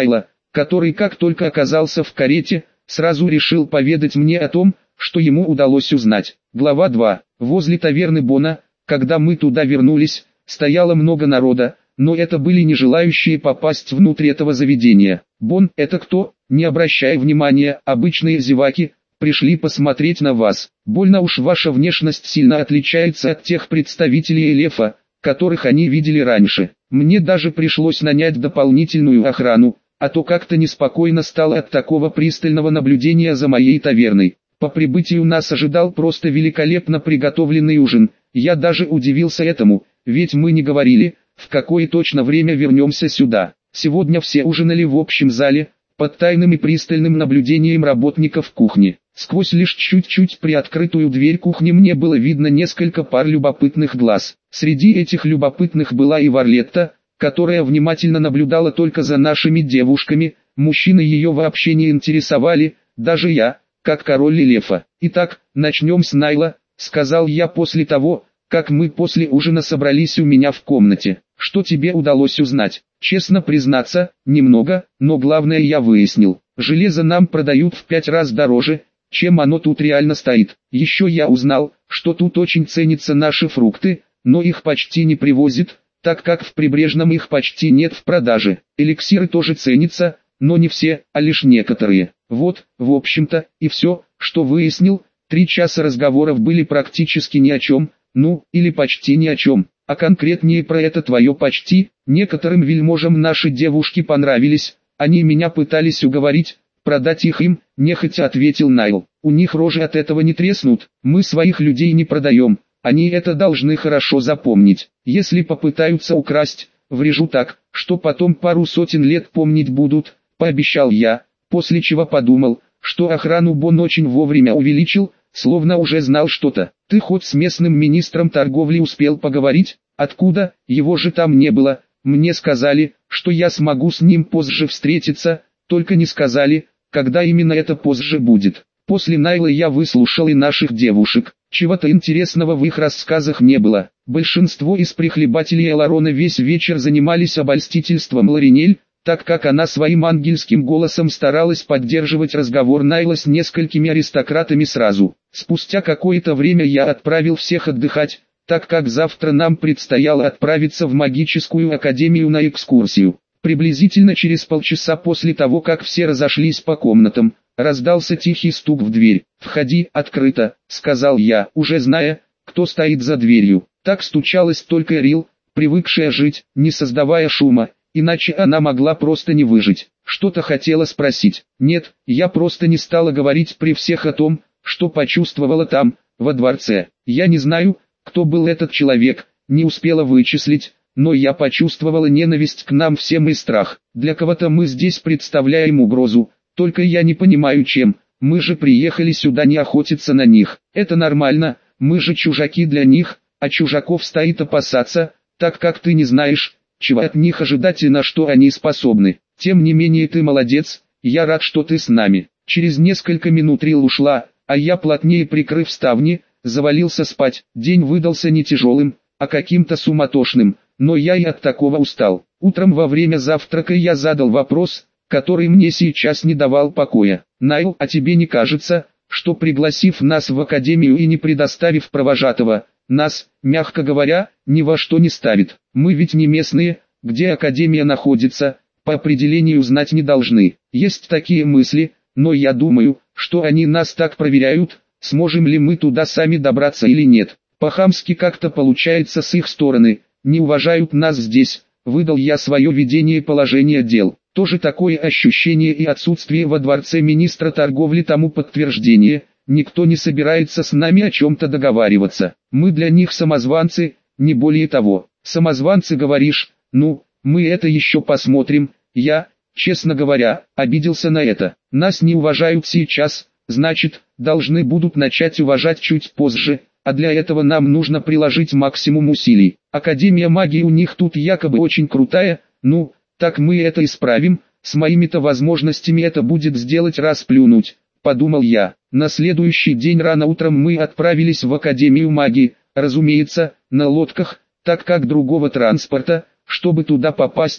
который как только оказался в карете, сразу решил поведать мне о том, что ему удалось узнать. Глава 2. Возле таверны Бона, когда мы туда вернулись, стояло много народа, но это были не желающие попасть внутрь этого заведения. Бон, это кто? Не обращая внимания, обычные зеваки, пришли посмотреть на вас. Больно уж ваша внешность сильно отличается от тех представителей Элефа, которых они видели раньше. Мне даже пришлось нанять дополнительную охрану, а то как-то неспокойно стало от такого пристального наблюдения за моей таверной. По прибытию нас ожидал просто великолепно приготовленный ужин. Я даже удивился этому, ведь мы не говорили, в какое точно время вернемся сюда. Сегодня все ужинали в общем зале, под тайным и пристальным наблюдением работников кухни. Сквозь лишь чуть-чуть приоткрытую дверь кухни мне было видно несколько пар любопытных глаз. Среди этих любопытных была и Варлетта, которая внимательно наблюдала только за нашими девушками, мужчины ее вообще не интересовали, даже я, как король Элефа. «Итак, начнем с Найла», — сказал я после того, как мы после ужина собрались у меня в комнате. «Что тебе удалось узнать?» «Честно признаться, немного, но главное я выяснил. Железо нам продают в 5 раз дороже, чем оно тут реально стоит. Еще я узнал, что тут очень ценятся наши фрукты, но их почти не привозят, так как в Прибрежном их почти нет в продаже. Эликсиры тоже ценятся, но не все, а лишь некоторые. Вот, в общем-то, и все, что выяснил. 3 часа разговоров были практически ни о чем, ну, или почти ни о чем. А конкретнее про это твое почти, некоторым вельможам наши девушки понравились, они меня пытались уговорить, продать их им, нехотя ответил Найл. У них рожи от этого не треснут, мы своих людей не продаем, они это должны хорошо запомнить. Если попытаются украсть, врежу так, что потом пару сотен лет помнить будут, пообещал я, после чего подумал, что охрану Бон очень вовремя увеличил, словно уже знал что-то. Ты хоть с местным министром торговли успел поговорить? Откуда? Его же там не было. Мне сказали, что я смогу с ним позже встретиться, только не сказали, когда именно это позже будет. После Найла я выслушал и наших девушек. Чего-то интересного в их рассказах не было. Большинство из прихлебателей Эларона весь вечер занимались обольстительством Ларинель, так как она своим ангельским голосом старалась поддерживать разговор Найла с несколькими аристократами сразу. Спустя какое-то время я отправил всех отдыхать, так как завтра нам предстояло отправиться в магическую академию на экскурсию. Приблизительно через полчаса после того, как все разошлись по комнатам, раздался тихий стук в дверь. «Входи, открыто», — сказал я, уже зная, кто стоит за дверью. Так стучалась только Рил, привыкшая жить, не создавая шума, иначе она могла просто не выжить. Что-то хотела спросить. Нет, я просто не стала говорить при всех о том, что почувствовала там, во дворце. Я не знаю, кто был этот человек, не успела вычислить, но я почувствовала ненависть к нам всем и страх. Для кого-то мы здесь представляем угрозу, только я не понимаю чем. Мы же приехали сюда не охотиться на них. Это нормально, мы же чужаки для них, а чужаков стоит опасаться, так как ты не знаешь, чего от них ожидать и на что они способны. Тем не менее ты молодец, я рад, что ты с нами. Через несколько минут Рил ушла, а я, плотнее прикрыв ставни, завалился спать. День выдался не тяжелым, а каким-то суматошным, но я и от такого устал. Утром во время завтрака я задал вопрос, который мне сейчас не давал покоя. Найл, а тебе не кажется, что пригласив нас в академию и не предоставив провожатого, нас, мягко говоря, ни во что не ставит? Мы ведь не местные, где академия находится, по определению знать не должны. Есть такие мысли, но я думаю, что они нас так проверяют, сможем ли мы туда сами добраться или нет. По-хамски как-то получается с их стороны, не уважают нас здесь, выдал я свое видение положения дел. Тоже такое ощущение и отсутствие во дворце министра торговли тому подтверждение, никто не собирается с нами о чем-то договариваться. Мы для них самозванцы, не более того. Самозванцы говоришь, ну, мы это еще посмотрим. Я, честно говоря, обиделся на это. Нас не уважают сейчас, значит, должны будут начать уважать чуть позже, а для этого нам нужно приложить максимум усилий. Академия магии у них тут якобы очень крутая, ну, так мы это исправим, с моими-то возможностями это будет сделать раз плюнуть, подумал я. На следующий день рано утром мы отправились в Академию магии, разумеется, на лодках, так как другого транспорта, чтобы туда попасть,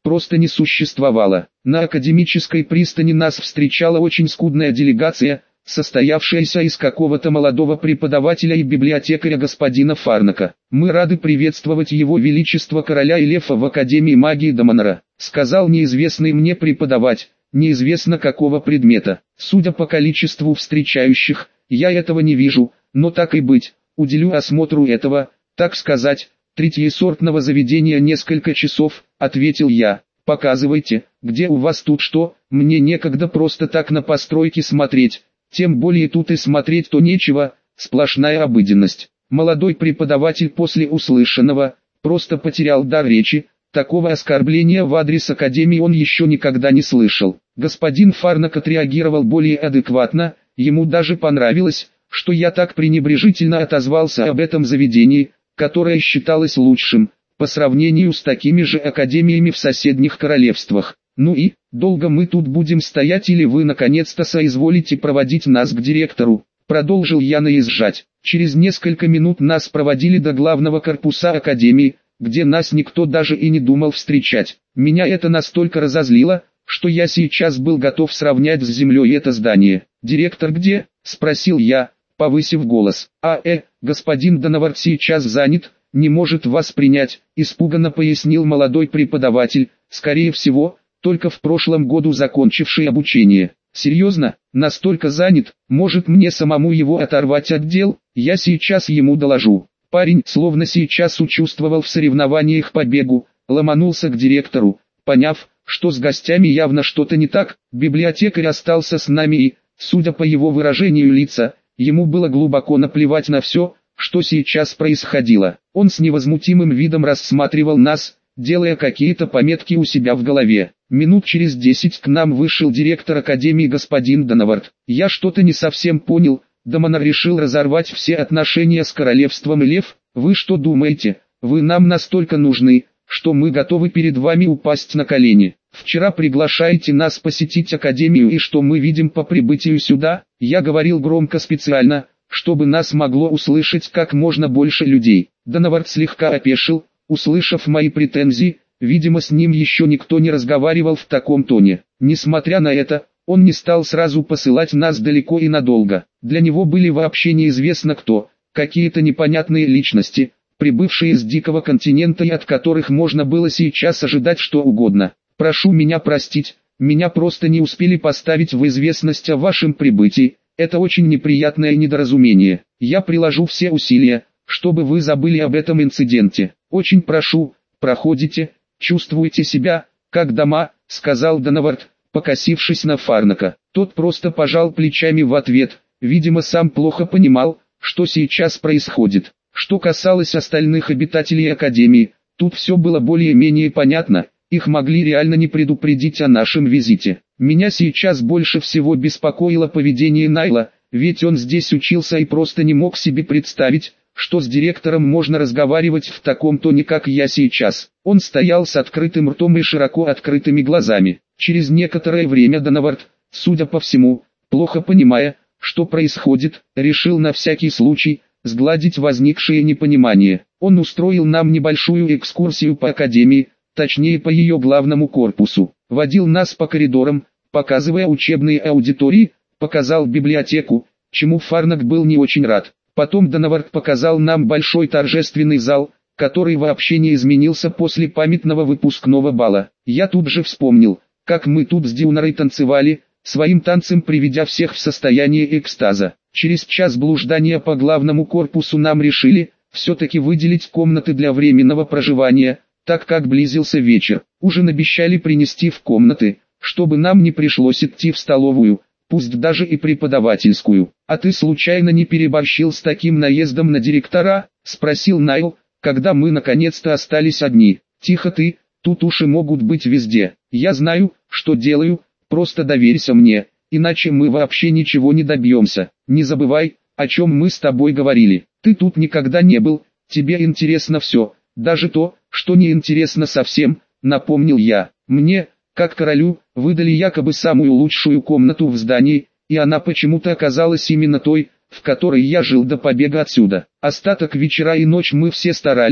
просто не существовало. На академической пристани нас встречала очень скудная делегация, состоявшаяся из какого-то молодого преподавателя и библиотекаря господина Фарнака. «Мы рады приветствовать его величество короля Элефа в Академии магии Даманара», сказал неизвестный мне преподаватель, неизвестно какого предмета. Судя по количеству встречающих, я этого не вижу, но так и быть, уделю осмотру этого, так сказать, третьесортного заведения несколько часов, ответил я. Показывайте, где у вас тут что, мне некогда просто так на постройки смотреть. Тем более тут и смотреть-то нечего, сплошная обыденность. Молодой преподаватель после услышанного просто потерял дар речи, такого оскорбления в адрес Академии он еще никогда не слышал. Господин Фарнак отреагировал более адекватно, ему даже понравилось, что я так пренебрежительно отозвался об этом заведении, которое считалось лучшим, по сравнению с такими же академиями в соседних королевствах. «Ну и, долго мы тут будем стоять или вы наконец-то соизволите проводить нас к директору?» Продолжил я наезжать. Через несколько минут нас проводили до главного корпуса академии, где нас никто даже и не думал встречать. Меня это настолько разозлило, что я сейчас был готов сравнять с землей это здание. «Директор где?» – спросил я, повысив голос. Господин Донавард сейчас занят, не может вас принять», – испуганно пояснил молодой преподаватель, скорее всего, только в прошлом году закончивший обучение. «Серьезно? Настолько занят? Может мне самому его оторвать от дел? Я сейчас ему доложу». Парень, словно сейчас участвовал в соревнованиях по бегу, ломанулся к директору. Поняв, что с гостями явно что-то не так, библиотекарь остался с нами и, судя по его выражению лица, ему было глубоко наплевать на все, что сейчас происходило. Он с невозмутимым видом рассматривал нас, делая какие-то пометки у себя в голове. Минут через 10 к нам вышел директор академии господин Донавард. Я что-то не совсем понял. Даманар решил разорвать все отношения с королевством Элеф. Вы что думаете, вы нам настолько нужны, что мы готовы перед вами упасть на колени? Вчера приглашаете нас посетить академию и что мы видим по прибытию сюда? Я говорил громко специально, чтобы нас могло услышать как можно больше людей. Донавард слегка опешил, услышав мои претензии. Видимо, с ним еще никто не разговаривал в таком тоне. Несмотря на это, он не стал сразу посылать нас далеко и надолго. Для него были вообще неизвестно кто, какие-то непонятные личности, прибывшие с дикого континента и от которых можно было сейчас ожидать что угодно. «Прошу меня простить, меня просто не успели поставить в известность о вашем прибытии, это очень неприятное недоразумение. Я приложу все усилия, чтобы вы забыли об этом инциденте. Очень прошу, проходите, чувствуйте себя, как дома», — сказал Донавард, покосившись на Фарнака. Тот просто пожал плечами в ответ, видимо сам плохо понимал, что сейчас происходит. Что касалось остальных обитателей Академии, тут все было более-менее понятно, их могли реально не предупредить о нашем визите. Меня сейчас больше всего беспокоило поведение Найла, ведь он здесь учился и просто не мог себе представить, что с директором можно разговаривать в таком тоне, как я сейчас. Он стоял с открытым ртом и широко открытыми глазами. Через некоторое время Донавард, судя по всему, плохо понимая, что происходит, решил на всякий случай сгладить возникшее непонимание. Он устроил нам небольшую экскурсию по академии, точнее по ее главному корпусу. Водил нас по коридорам, показывая учебные аудитории, показал библиотеку, чему Фарнак был не очень рад. Потом Донавард показал нам большой торжественный зал, который вообще не изменился после памятного выпускного бала. Я тут же вспомнил, как мы тут с Дюнарой танцевали, своим танцем приведя всех в состояние экстаза. Через час блуждания по главному корпусу нам решили, все-таки выделить комнаты для временного проживания, так как близился вечер. Ужин обещали принести в комнаты, чтобы нам не пришлось идти в столовую, пусть даже и преподавательскую. «А ты случайно не переборщил с таким наездом на директора?» – спросил Найл, когда мы наконец-то остались одни. «Тихо ты, тут уши могут быть везде. Я знаю, что делаю, просто доверься мне, иначе мы вообще ничего не добьемся. Не забывай, о чем мы с тобой говорили. Ты тут никогда не был, тебе интересно все, даже то, что не интересно совсем», – напомнил я. «Мне, как королю, выдали якобы самую лучшую комнату в здании, и она почему-то оказалась именно той, в которой я жил до побега отсюда. Остаток вечера и ночь мы все старались,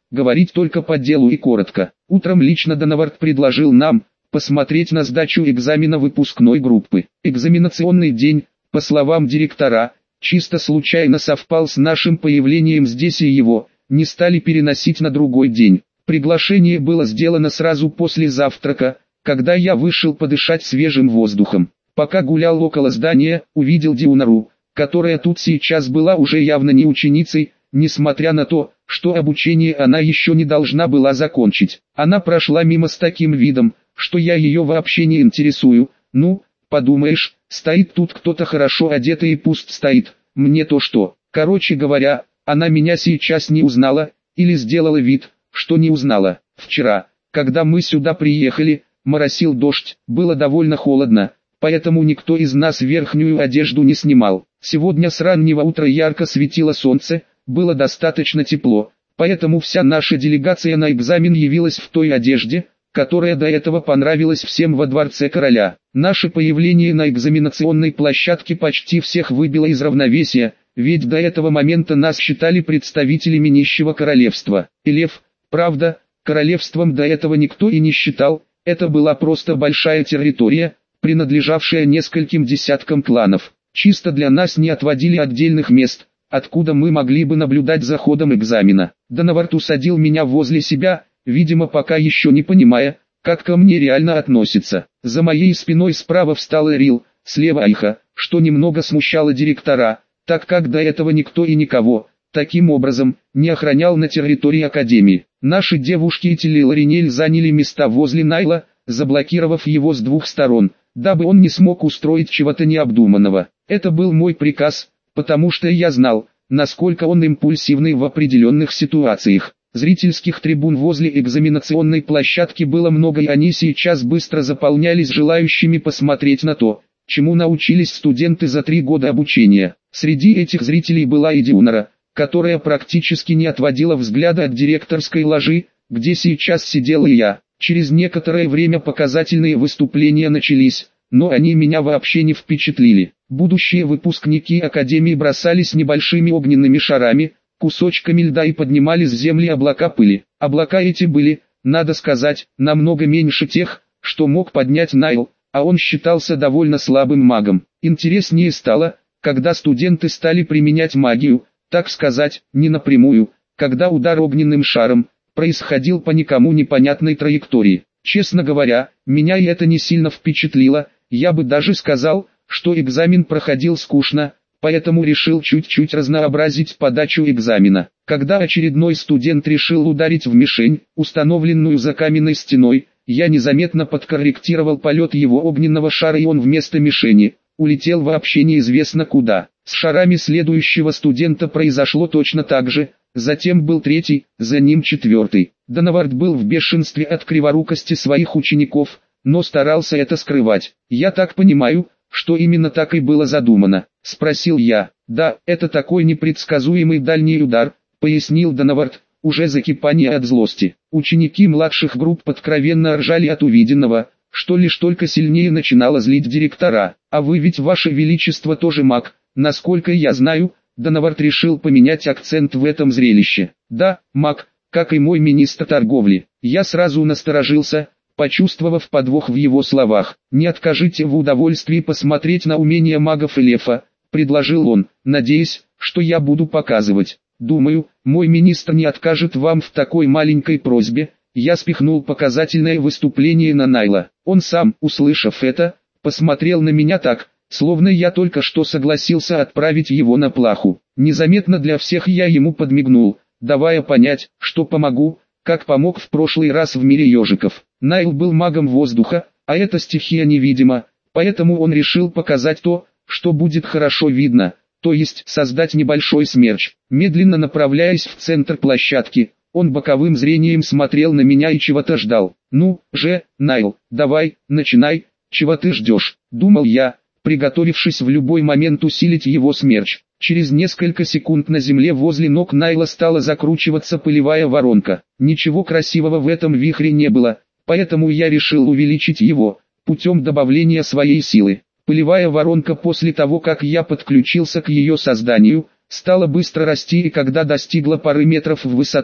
говорить только по делу и коротко. Утром лично Донавард предложил нам посмотреть на сдачу экзамена выпускной группы. Экзаменационный день, по словам директора, чисто случайно совпал с нашим появлением здесь, и его не стали переносить на другой день. Приглашение было сделано сразу после завтрака, когда я вышел подышать свежим воздухом. Пока гулял около здания, увидел Дионару, которая тут сейчас была уже явно не ученицей, несмотря на то, что обучение она еще не должна была закончить. Она прошла мимо с таким видом, что я ее вообще не интересую. Ну, подумаешь, стоит тут кто-то хорошо одетый и пусть стоит, мне-то что. Короче говоря, она меня сейчас не узнала, или сделала вид, что не узнала. Вчера, когда мы сюда приехали, моросил дождь, было довольно холодно, поэтому никто из нас верхнюю одежду не снимал. Сегодня с раннего утра ярко светило солнце, было достаточно тепло, поэтому вся наша делегация на экзамен явилась в той одежде, которая до этого понравилась всем во дворце короля. Наше появление на экзаменационной площадке почти всех выбило из равновесия, ведь до этого момента нас считали представителями нищего королевства. Элеф, правда, королевством до этого никто и не считал, это была просто большая территория, принадлежавшая нескольким десяткам кланов. Чисто для нас не отводили отдельных мест, откуда мы могли бы наблюдать за ходом экзамена. Донавард усадил меня возле себя, видимо пока еще не понимая, как ко мне реально относится. За моей спиной справа встал Эрил, слева Айха, что немного смущало директора, так как до этого никто и никого, таким образом, не охранял на территории Академии. Наши девушки и Ларинель заняли места возле Найла, заблокировав его с двух сторон, дабы он не смог устроить чего-то необдуманного. Это был мой приказ, потому что я знал, насколько он импульсивный в определенных ситуациях. Зрительских трибун возле экзаменационной площадки было много, и они сейчас быстро заполнялись желающими посмотреть на то, чему научились студенты за 3 года обучения. Среди этих зрителей была и Дионара, которая практически не отводила взгляда от директорской ложи, где сейчас сидел и я. Через некоторое время показательные выступления начались, но они меня вообще не впечатлили. Будущие выпускники Академии бросались небольшими огненными шарами, кусочками льда и поднимали с земли облака пыли. Облака эти были, надо сказать, намного меньше тех, что мог поднять Найл, а он считался довольно слабым магом. Интереснее стало, когда студенты стали применять магию, так сказать, не напрямую, когда удар огненным шаром происходил по никому непонятной траектории. Честно говоря, меня и это не сильно впечатлило, я бы даже сказал, что экзамен проходил скучно, поэтому решил чуть-чуть разнообразить подачу экзамена. Когда очередной студент решил ударить в мишень, установленную за каменной стеной, я незаметно подкорректировал полет его огненного шара, и он вместо мишени улетел вообще неизвестно куда. С шарами следующего студента произошло точно так же, затем был третий, за ним четвертый. Донавард был в бешенстве от криворукости своих учеников, но старался это скрывать. «Я так понимаю, что именно так и было задумано?» — спросил я. «Да, это такой непредсказуемый дальний удар», — пояснил Донавард, уже закипание от злости. Ученики младших групп откровенно ржали от увиденного, что лишь только сильнее начинало злить директора. «А вы ведь, ваше величество, тоже маг, насколько я знаю», — Донавард решил поменять акцент в этом зрелище. «Да, маг, как и мой министр торговли». Я сразу насторожился, почувствовав подвох в его словах. «Не откажите в удовольствии посмотреть на умения магов Элефа», — предложил он, надеясь, что я буду показывать. «Думаю, мой министр не откажет вам в такой маленькой просьбе». Я спихнул показательное выступление на Найла. Он сам, услышав это, посмотрел на меня так, словно я только что согласился отправить его на плаху. Незаметно для всех я ему подмигнул, давая понять, что помогу, как помог в прошлый раз в мире ежиков. Найл был магом воздуха, а эта стихия невидима, поэтому он решил показать то, что будет хорошо видно, то есть создать небольшой смерч. Медленно направляясь в центр площадки, он боковым зрением смотрел на меня и чего-то ждал. «Ну же, Найл, давай, начинай, чего ты ждешь?» — думал я, приготовившись в любой момент усилить его смерч. Через несколько секунд на земле возле ног Найла стала закручиваться пылевая воронка. Ничего красивого в этом вихре не было, поэтому я решил увеличить его, путем добавления своей силы. Пылевая воронка после того, как я подключился к ее созданию, стала быстро расти, и когда достигла пары метров в высоту,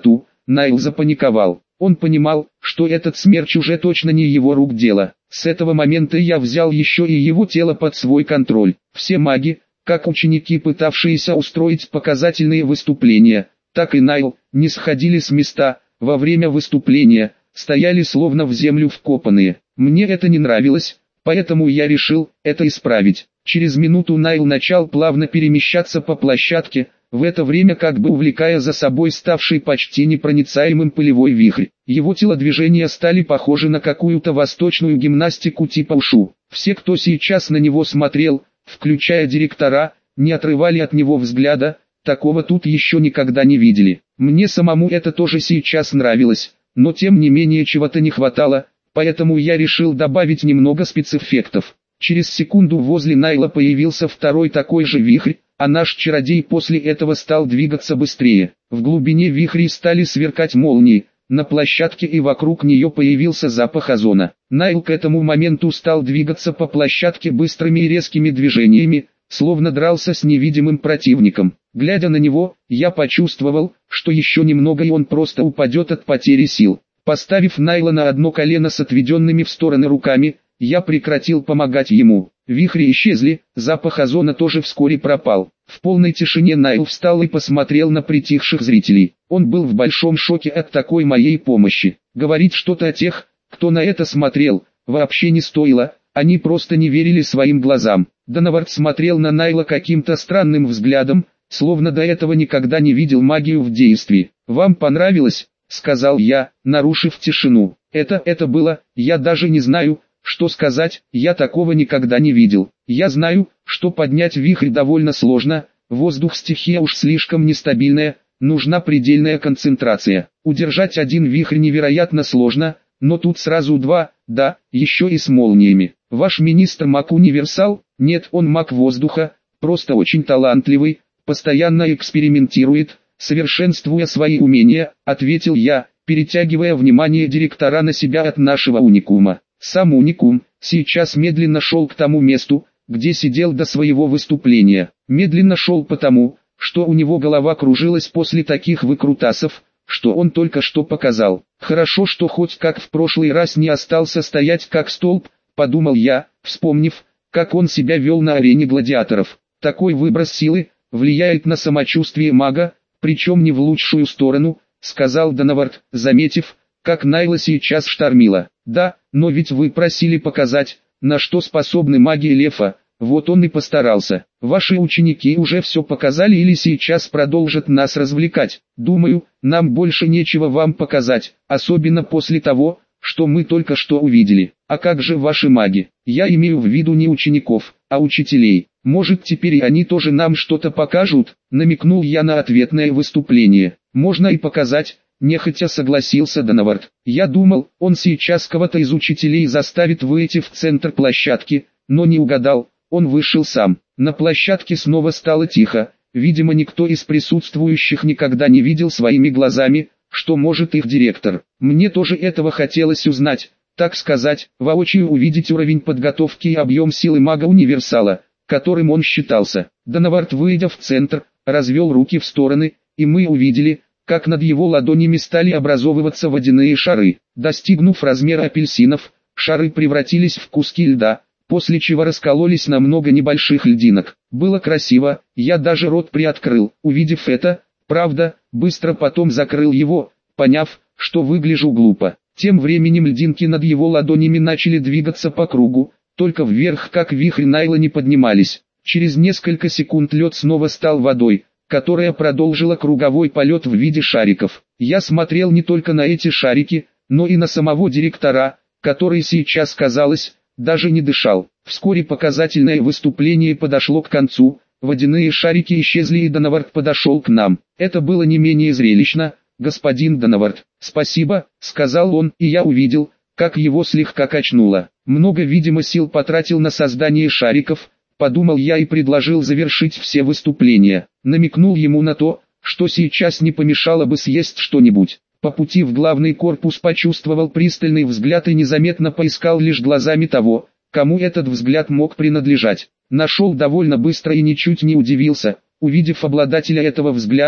Найл запаниковал. Он понимал, что этот смерч уже точно не его рук дело. С этого момента я взял еще и его тело под свой контроль. Все маги, как ученики, пытавшиеся устроить показательные выступления, так и Найл, не сходили с места во время выступления, стояли словно в землю вкопанные. Мне это не нравилось, поэтому я решил это исправить. Через минуту Найл начал плавно перемещаться по площадке, в это время как бы увлекая за собой ставший почти непроницаемым пылевой вихрь. Его телодвижения стали похожи на какую-то восточную гимнастику типа ушу. Все, кто сейчас на него смотрел, включая директора, не отрывали от него взгляда, такого тут еще никогда не видели. Мне самому это тоже сейчас нравилось, но тем не менее чего-то не хватало, поэтому я решил добавить немного спецэффектов. Через секунду возле Найла появился второй такой же вихрь, а наш чародей после этого стал двигаться быстрее. В глубине вихрей стали сверкать молнии, на площадке и вокруг нее появился запах озона. Найл к этому моменту стал двигаться по площадке быстрыми и резкими движениями, словно дрался с невидимым противником. Глядя на него, я почувствовал, что еще немного и он просто упадет от потери сил. Поставив Найла на одно колено с отведенными в стороны руками, я прекратил помогать ему. Вихри исчезли, запах озона тоже вскоре пропал. В полной тишине Найл встал и посмотрел на притихших зрителей. Он был в большом шоке от такой моей помощи. Говорить что-то о тех, кто на это смотрел, вообще не стоило, они просто не верили своим глазам. Донавард смотрел на Найла каким-то странным взглядом, словно до этого никогда не видел магию в действии. «Вам понравилось?» — сказал я, нарушив тишину. Это было, я даже не знаю, что сказать, я такого никогда не видел. Я знаю, что поднять вихрь довольно сложно, воздух стихия уж слишком нестабильная, нужна предельная концентрация. Удержать один вихрь невероятно сложно, но тут сразу два, да, еще и с молниями. Ваш министр маг-универсал? Нет, он маг воздуха, просто очень талантливый, постоянно экспериментирует, совершенствуя свои умения, ответил я, перетягивая внимание директора на себя от нашего уникума. Сам уникум сейчас медленно шел к тому месту, где сидел до своего выступления. Медленно шел потому, что у него голова кружилась после таких выкрутасов, что он только что показал. Хорошо, что хоть как в прошлый раз не остался стоять как столб, подумал я, вспомнив, как он себя вел на арене гладиаторов. Такой выброс силы влияет на самочувствие мага, причем не в лучшую сторону, сказал Донавард, заметив, как Найла сейчас штормила. Да, но ведь вы просили показать, на что способны маги Лефа, вот он и постарался. Ваши ученики уже все показали или сейчас продолжат нас развлекать? Думаю, нам больше нечего вам показать, особенно после того, что мы только что увидели. А как же ваши маги? Я имею в виду не учеников, а учителей. Может, теперь и они тоже нам что-то покажут? Намекнул я на ответное выступление. Можно и показать. Нехотя согласился Донавард. Я думал, он сейчас кого-то из учителей заставит выйти в центр площадки, но не угадал, он вышел сам. На площадке снова стало тихо, видимо никто из присутствующих никогда не видел своими глазами, что может их директор. Мне тоже этого хотелось узнать, так сказать, воочию увидеть уровень подготовки и объем силы мага-универсала, которым он считался. Донавард, выйдя в центр, развел руки в стороны, и мы увидели, как над его ладонями стали образовываться водяные шары. Достигнув размера апельсинов, шары превратились в куски льда, после чего раскололись на много небольших льдинок. Было красиво, я даже рот приоткрыл, увидев это, правда, быстро потом закрыл его, поняв, что выгляжу глупо. Тем временем льдинки над его ладонями начали двигаться по кругу, только вверх как вихрь Найла не поднимались. Через несколько секунд лед снова стал водой, которая продолжила круговой полет в виде шариков. Я смотрел не только на эти шарики, но и на самого директора, который сейчас, казалось, даже не дышал. Вскоре показательное выступление подошло к концу, водяные шарики исчезли и Донавард подошел к нам. Это было не менее зрелищно, господин Донавард. Спасибо, сказал он, и я увидел, как его слегка качнуло. Много, видимо, сил потратил на создание шариков, подумал я и предложил завершить все выступления. Намекнул ему на то, что сейчас не помешало бы съесть что-нибудь. По пути в главный корпус почувствовал пристальный взгляд и незаметно поискал лишь глазами того, кому этот взгляд мог принадлежать. Нашел довольно быстро и ничуть не удивился, увидев обладателя этого взгляда,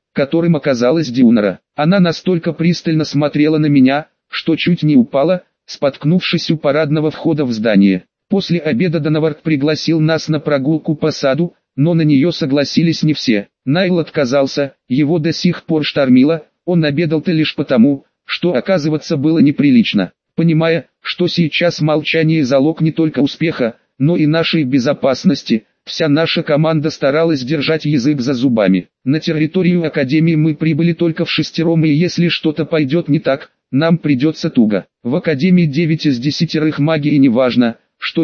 которым оказалась Дюнара. Она настолько пристально смотрела на меня, что чуть не упала, споткнувшись у парадного входа в здание. После обеда Донавард пригласил нас на прогулку по саду, но на нее согласились не все. Найл отказался, его до сих пор штормило, он обедал-то лишь потому, что оказываться было неприлично. Понимая, что сейчас молчание залог не только успеха, но и нашей безопасности, вся наша команда старалась держать язык за зубами. На территорию Академии мы прибыли только в шестером, и если что-то пойдет не так, нам придется туго. В Академии 9 из 10 маги, и неважно, что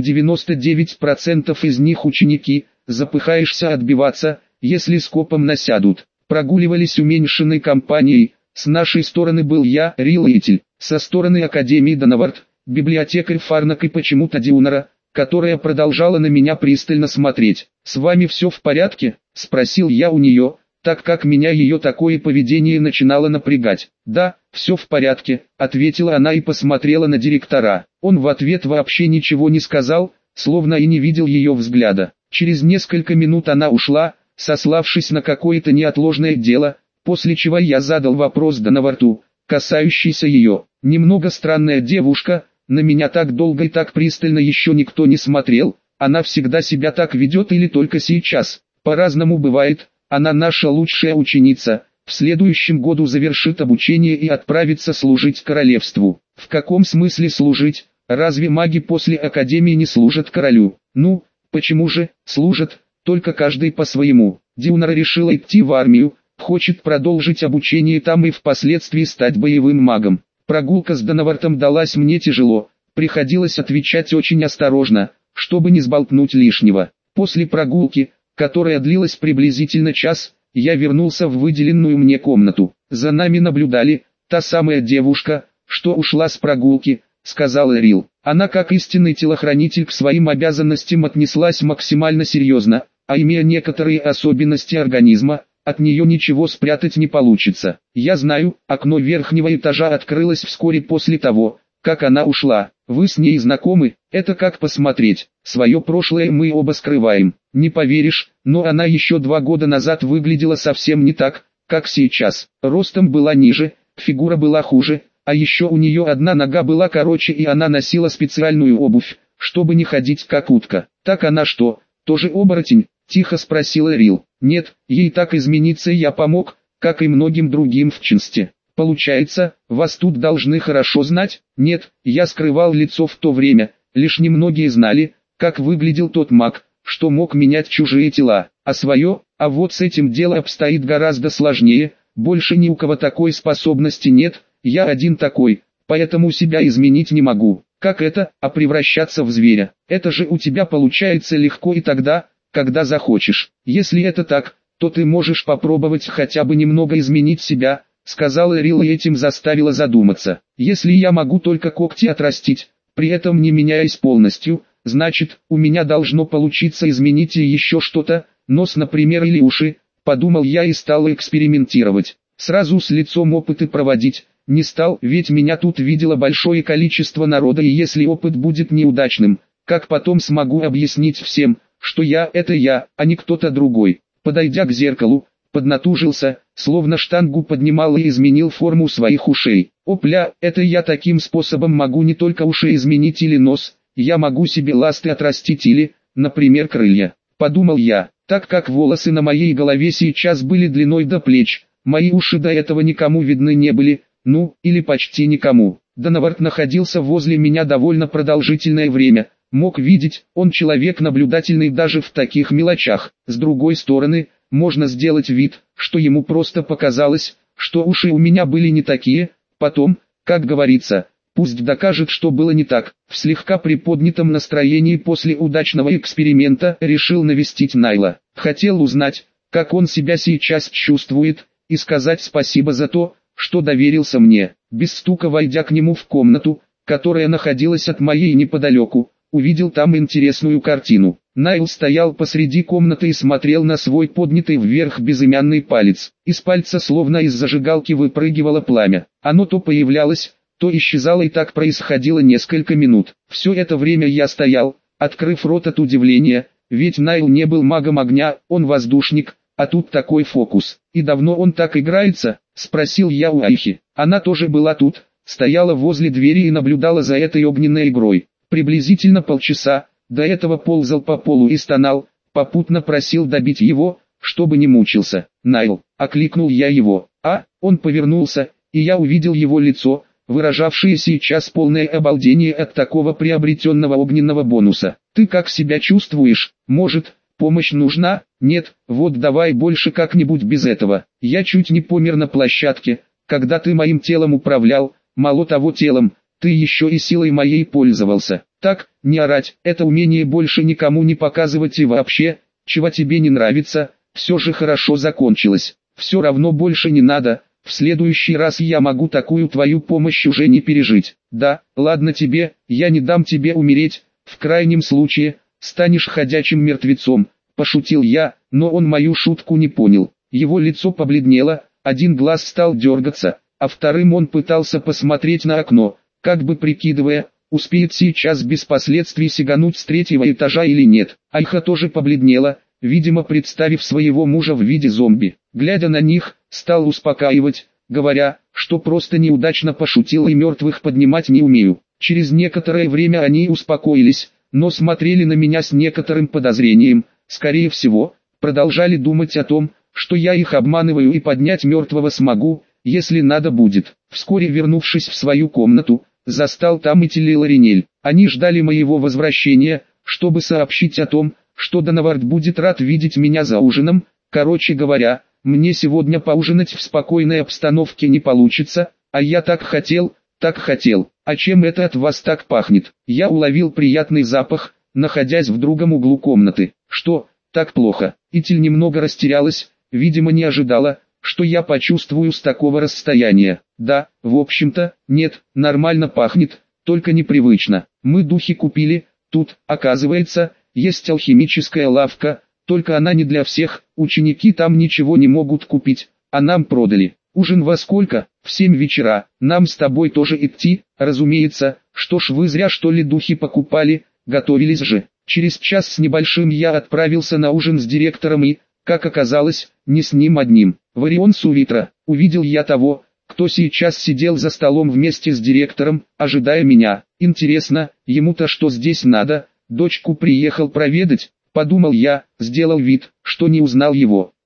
99% из них ученики, запыхаешься отбиваться, если скопом насядут. Прогуливались уменьшенной компанией. С нашей стороны был я, Рилейтель, со стороны Академии Донавард, библиотекарь Фарнак и почему-то Дюнара, которая продолжала на меня пристально смотреть. «С вами все в порядке?» – спросил я у нее, так как меня ее такое поведение начинало напрягать. «Да, все в порядке», – ответила она и посмотрела на директора. Он в ответ вообще ничего не сказал, словно и не видел ее взгляда. Через несколько минут она ушла, сославшись на какое-то неотложное дело, после чего я задал вопрос Донаварту, касающийся ее. Немного странная девушка, на меня так долго и так пристально еще никто не смотрел, она всегда себя так ведет или только сейчас, по-разному бывает, она наша лучшая ученица, в следующем году завершит обучение и отправится служить королевству. В каком смысле служить? Разве маги после академии не служат королю? Ну, почему же, служат, только каждый по-своему. Дюнара решила идти в армию, хочет продолжить обучение там и впоследствии стать боевым магом. Прогулка с Донавартом далась мне тяжело, приходилось отвечать очень осторожно, чтобы не сболтнуть лишнего. После прогулки, которая длилась приблизительно час, я вернулся в выделенную мне комнату. За нами наблюдали, та самая девушка, что ушла с прогулки, сказал Эрил. Она как истинный телохранитель к своим обязанностям отнеслась максимально серьезно, а имея некоторые особенности организма, от нее ничего спрятать не получится. Я знаю, окно верхнего этажа открылось вскоре после того, как она ушла. Вы с ней знакомы? Это как посмотреть. Свое прошлое мы оба скрываем. Не поверишь, но она еще 2 года назад выглядела совсем не так, как сейчас. Ростом была ниже, фигура была хуже, а еще у нее одна нога была короче и она носила специальную обувь, чтобы не ходить как утка. Так она что, тоже оборотень? Тихо спросил Эрил. Нет, ей так измениться я помог, как и многим другим в Чинсте. Получается, вас тут должны хорошо знать? Нет, я скрывал лицо в то время, лишь немногие знали, как выглядел тот маг, что мог менять чужие тела, а свое, а вот с этим дело обстоит гораздо сложнее, больше ни у кого такой способности нет, я один такой, поэтому себя изменить не могу. Как это, а превращаться в зверя? Это же у тебя получается легко и тогда, когда захочешь. Если это так, то ты можешь попробовать хотя бы немного изменить себя, сказала Эрил и этим заставила задуматься. Если я могу только когти отрастить, при этом не меняясь полностью, значит, у меня должно получиться изменить и еще что-то, нос, например, или уши, подумал я и стал экспериментировать. Сразу с лицом опыты проводить не стал, ведь меня тут видело большое количество народа, и если опыт будет неудачным, как потом смогу объяснить всем, что я – это я, а не кто-то другой. Подойдя к зеркалу, поднатужился, словно штангу поднимал и изменил форму своих ушей. Опля, это я таким способом могу не только уши изменить или нос, я могу себе ласты отрастить или, например, крылья. Подумал я, так как волосы на моей голове сейчас были длиной до плеч, мои уши до этого никому видны не были, ну, или почти никому. Донавард находился возле меня довольно продолжительное время, мог видеть, он человек наблюдательный даже в таких мелочах. С другой стороны, можно сделать вид, что ему просто показалось, что уши у меня были не такие, потом, как говорится, пусть докажет, что было не так. В слегка приподнятом настроении после удачного эксперимента решил навестить Найла. Хотел узнать, как он себя сейчас чувствует, и сказать спасибо за то, что доверился мне. Без стука войдя к нему в комнату, которая находилась от моей неподалеку, увидел там интересную картину. Найл стоял посреди комнаты и смотрел на свой поднятый вверх безымянный палец. Из пальца словно из зажигалки выпрыгивало пламя. Оно то появлялось, то исчезало, и так происходило несколько минут. Все это время я стоял, открыв рот от удивления, ведь Найл не был магом огня, он воздушник, а тут такой фокус. И давно он так играется? Спросил я у Айхи. Она тоже была тут, стояла возле двери и наблюдала за этой огненной игрой. Приблизительно полчаса, до этого ползал по полу и стонал, попутно просил добить его, чтобы не мучился. «Найл!» — окликнул я его. Он повернулся, и я увидел его лицо, выражавшее сейчас полное обалдение от такого приобретенного огненного бонуса. «Ты как себя чувствуешь? Может, помощь нужна?» «Нет, вот давай больше как-нибудь без этого. Я чуть не помер на площадке, когда ты моим телом управлял, мало того телом, ты еще и силой моей пользовался. Так, не орать, это умение больше никому не показывать и вообще, чего тебе не нравится, все же хорошо закончилось. Все равно больше не надо, в следующий раз я могу такую твою помощь уже не пережить. Да, ладно тебе, я не дам тебе умереть, в крайнем случае, станешь ходячим мертвецом», — пошутил я, но он мою шутку не понял. Его лицо побледнело, один глаз стал дергаться, а вторым он пытался посмотреть на окно, как бы прикидывая, успеет сейчас без последствий сигануть с третьего этажа или нет. Айха тоже побледнела, видимо представив своего мужа в виде зомби. Глядя на них, стал успокаивать, говоря, что просто неудачно пошутил и мертвых поднимать не умею. Через некоторое время они успокоились, но смотрели на меня с некоторым подозрением, скорее всего, продолжали думать о том, что я их обманываю и поднять мертвого смогу, если надо будет. Вскоре вернувшись в свою комнату, застал там и Тилли и Ларинель. Они ждали моего возвращения, чтобы сообщить о том, что Донавард будет рад видеть меня за ужином. Короче говоря, мне сегодня поужинать в спокойной обстановке не получится, а я так хотел. А чем это от вас так пахнет? Я уловил приятный запах, находясь в другом углу комнаты. Что, так плохо? Итиль немного растерялась, видимо не ожидала, что я почувствую с такого расстояния. Да, в общем-то, нет, нормально пахнет, только непривычно. Мы духи купили, тут, оказывается, есть алхимическая лавка, только она не для всех, ученики там ничего не могут купить, а нам продали. Ужин во сколько? В 7 вечера. Нам с тобой тоже идти, разумеется. Что ж вы зря что ли духи покупали, готовились же. Через час с небольшим я отправился на ужин с директором и, как оказалось, не с ним одним. В Орион Сувитра. Увидел я того, кто сейчас сидел за столом вместе с директором, ожидая меня. Интересно, ему-то что здесь надо? Дочку приехал проведать, подумал я, сделал вид, что не узнал его.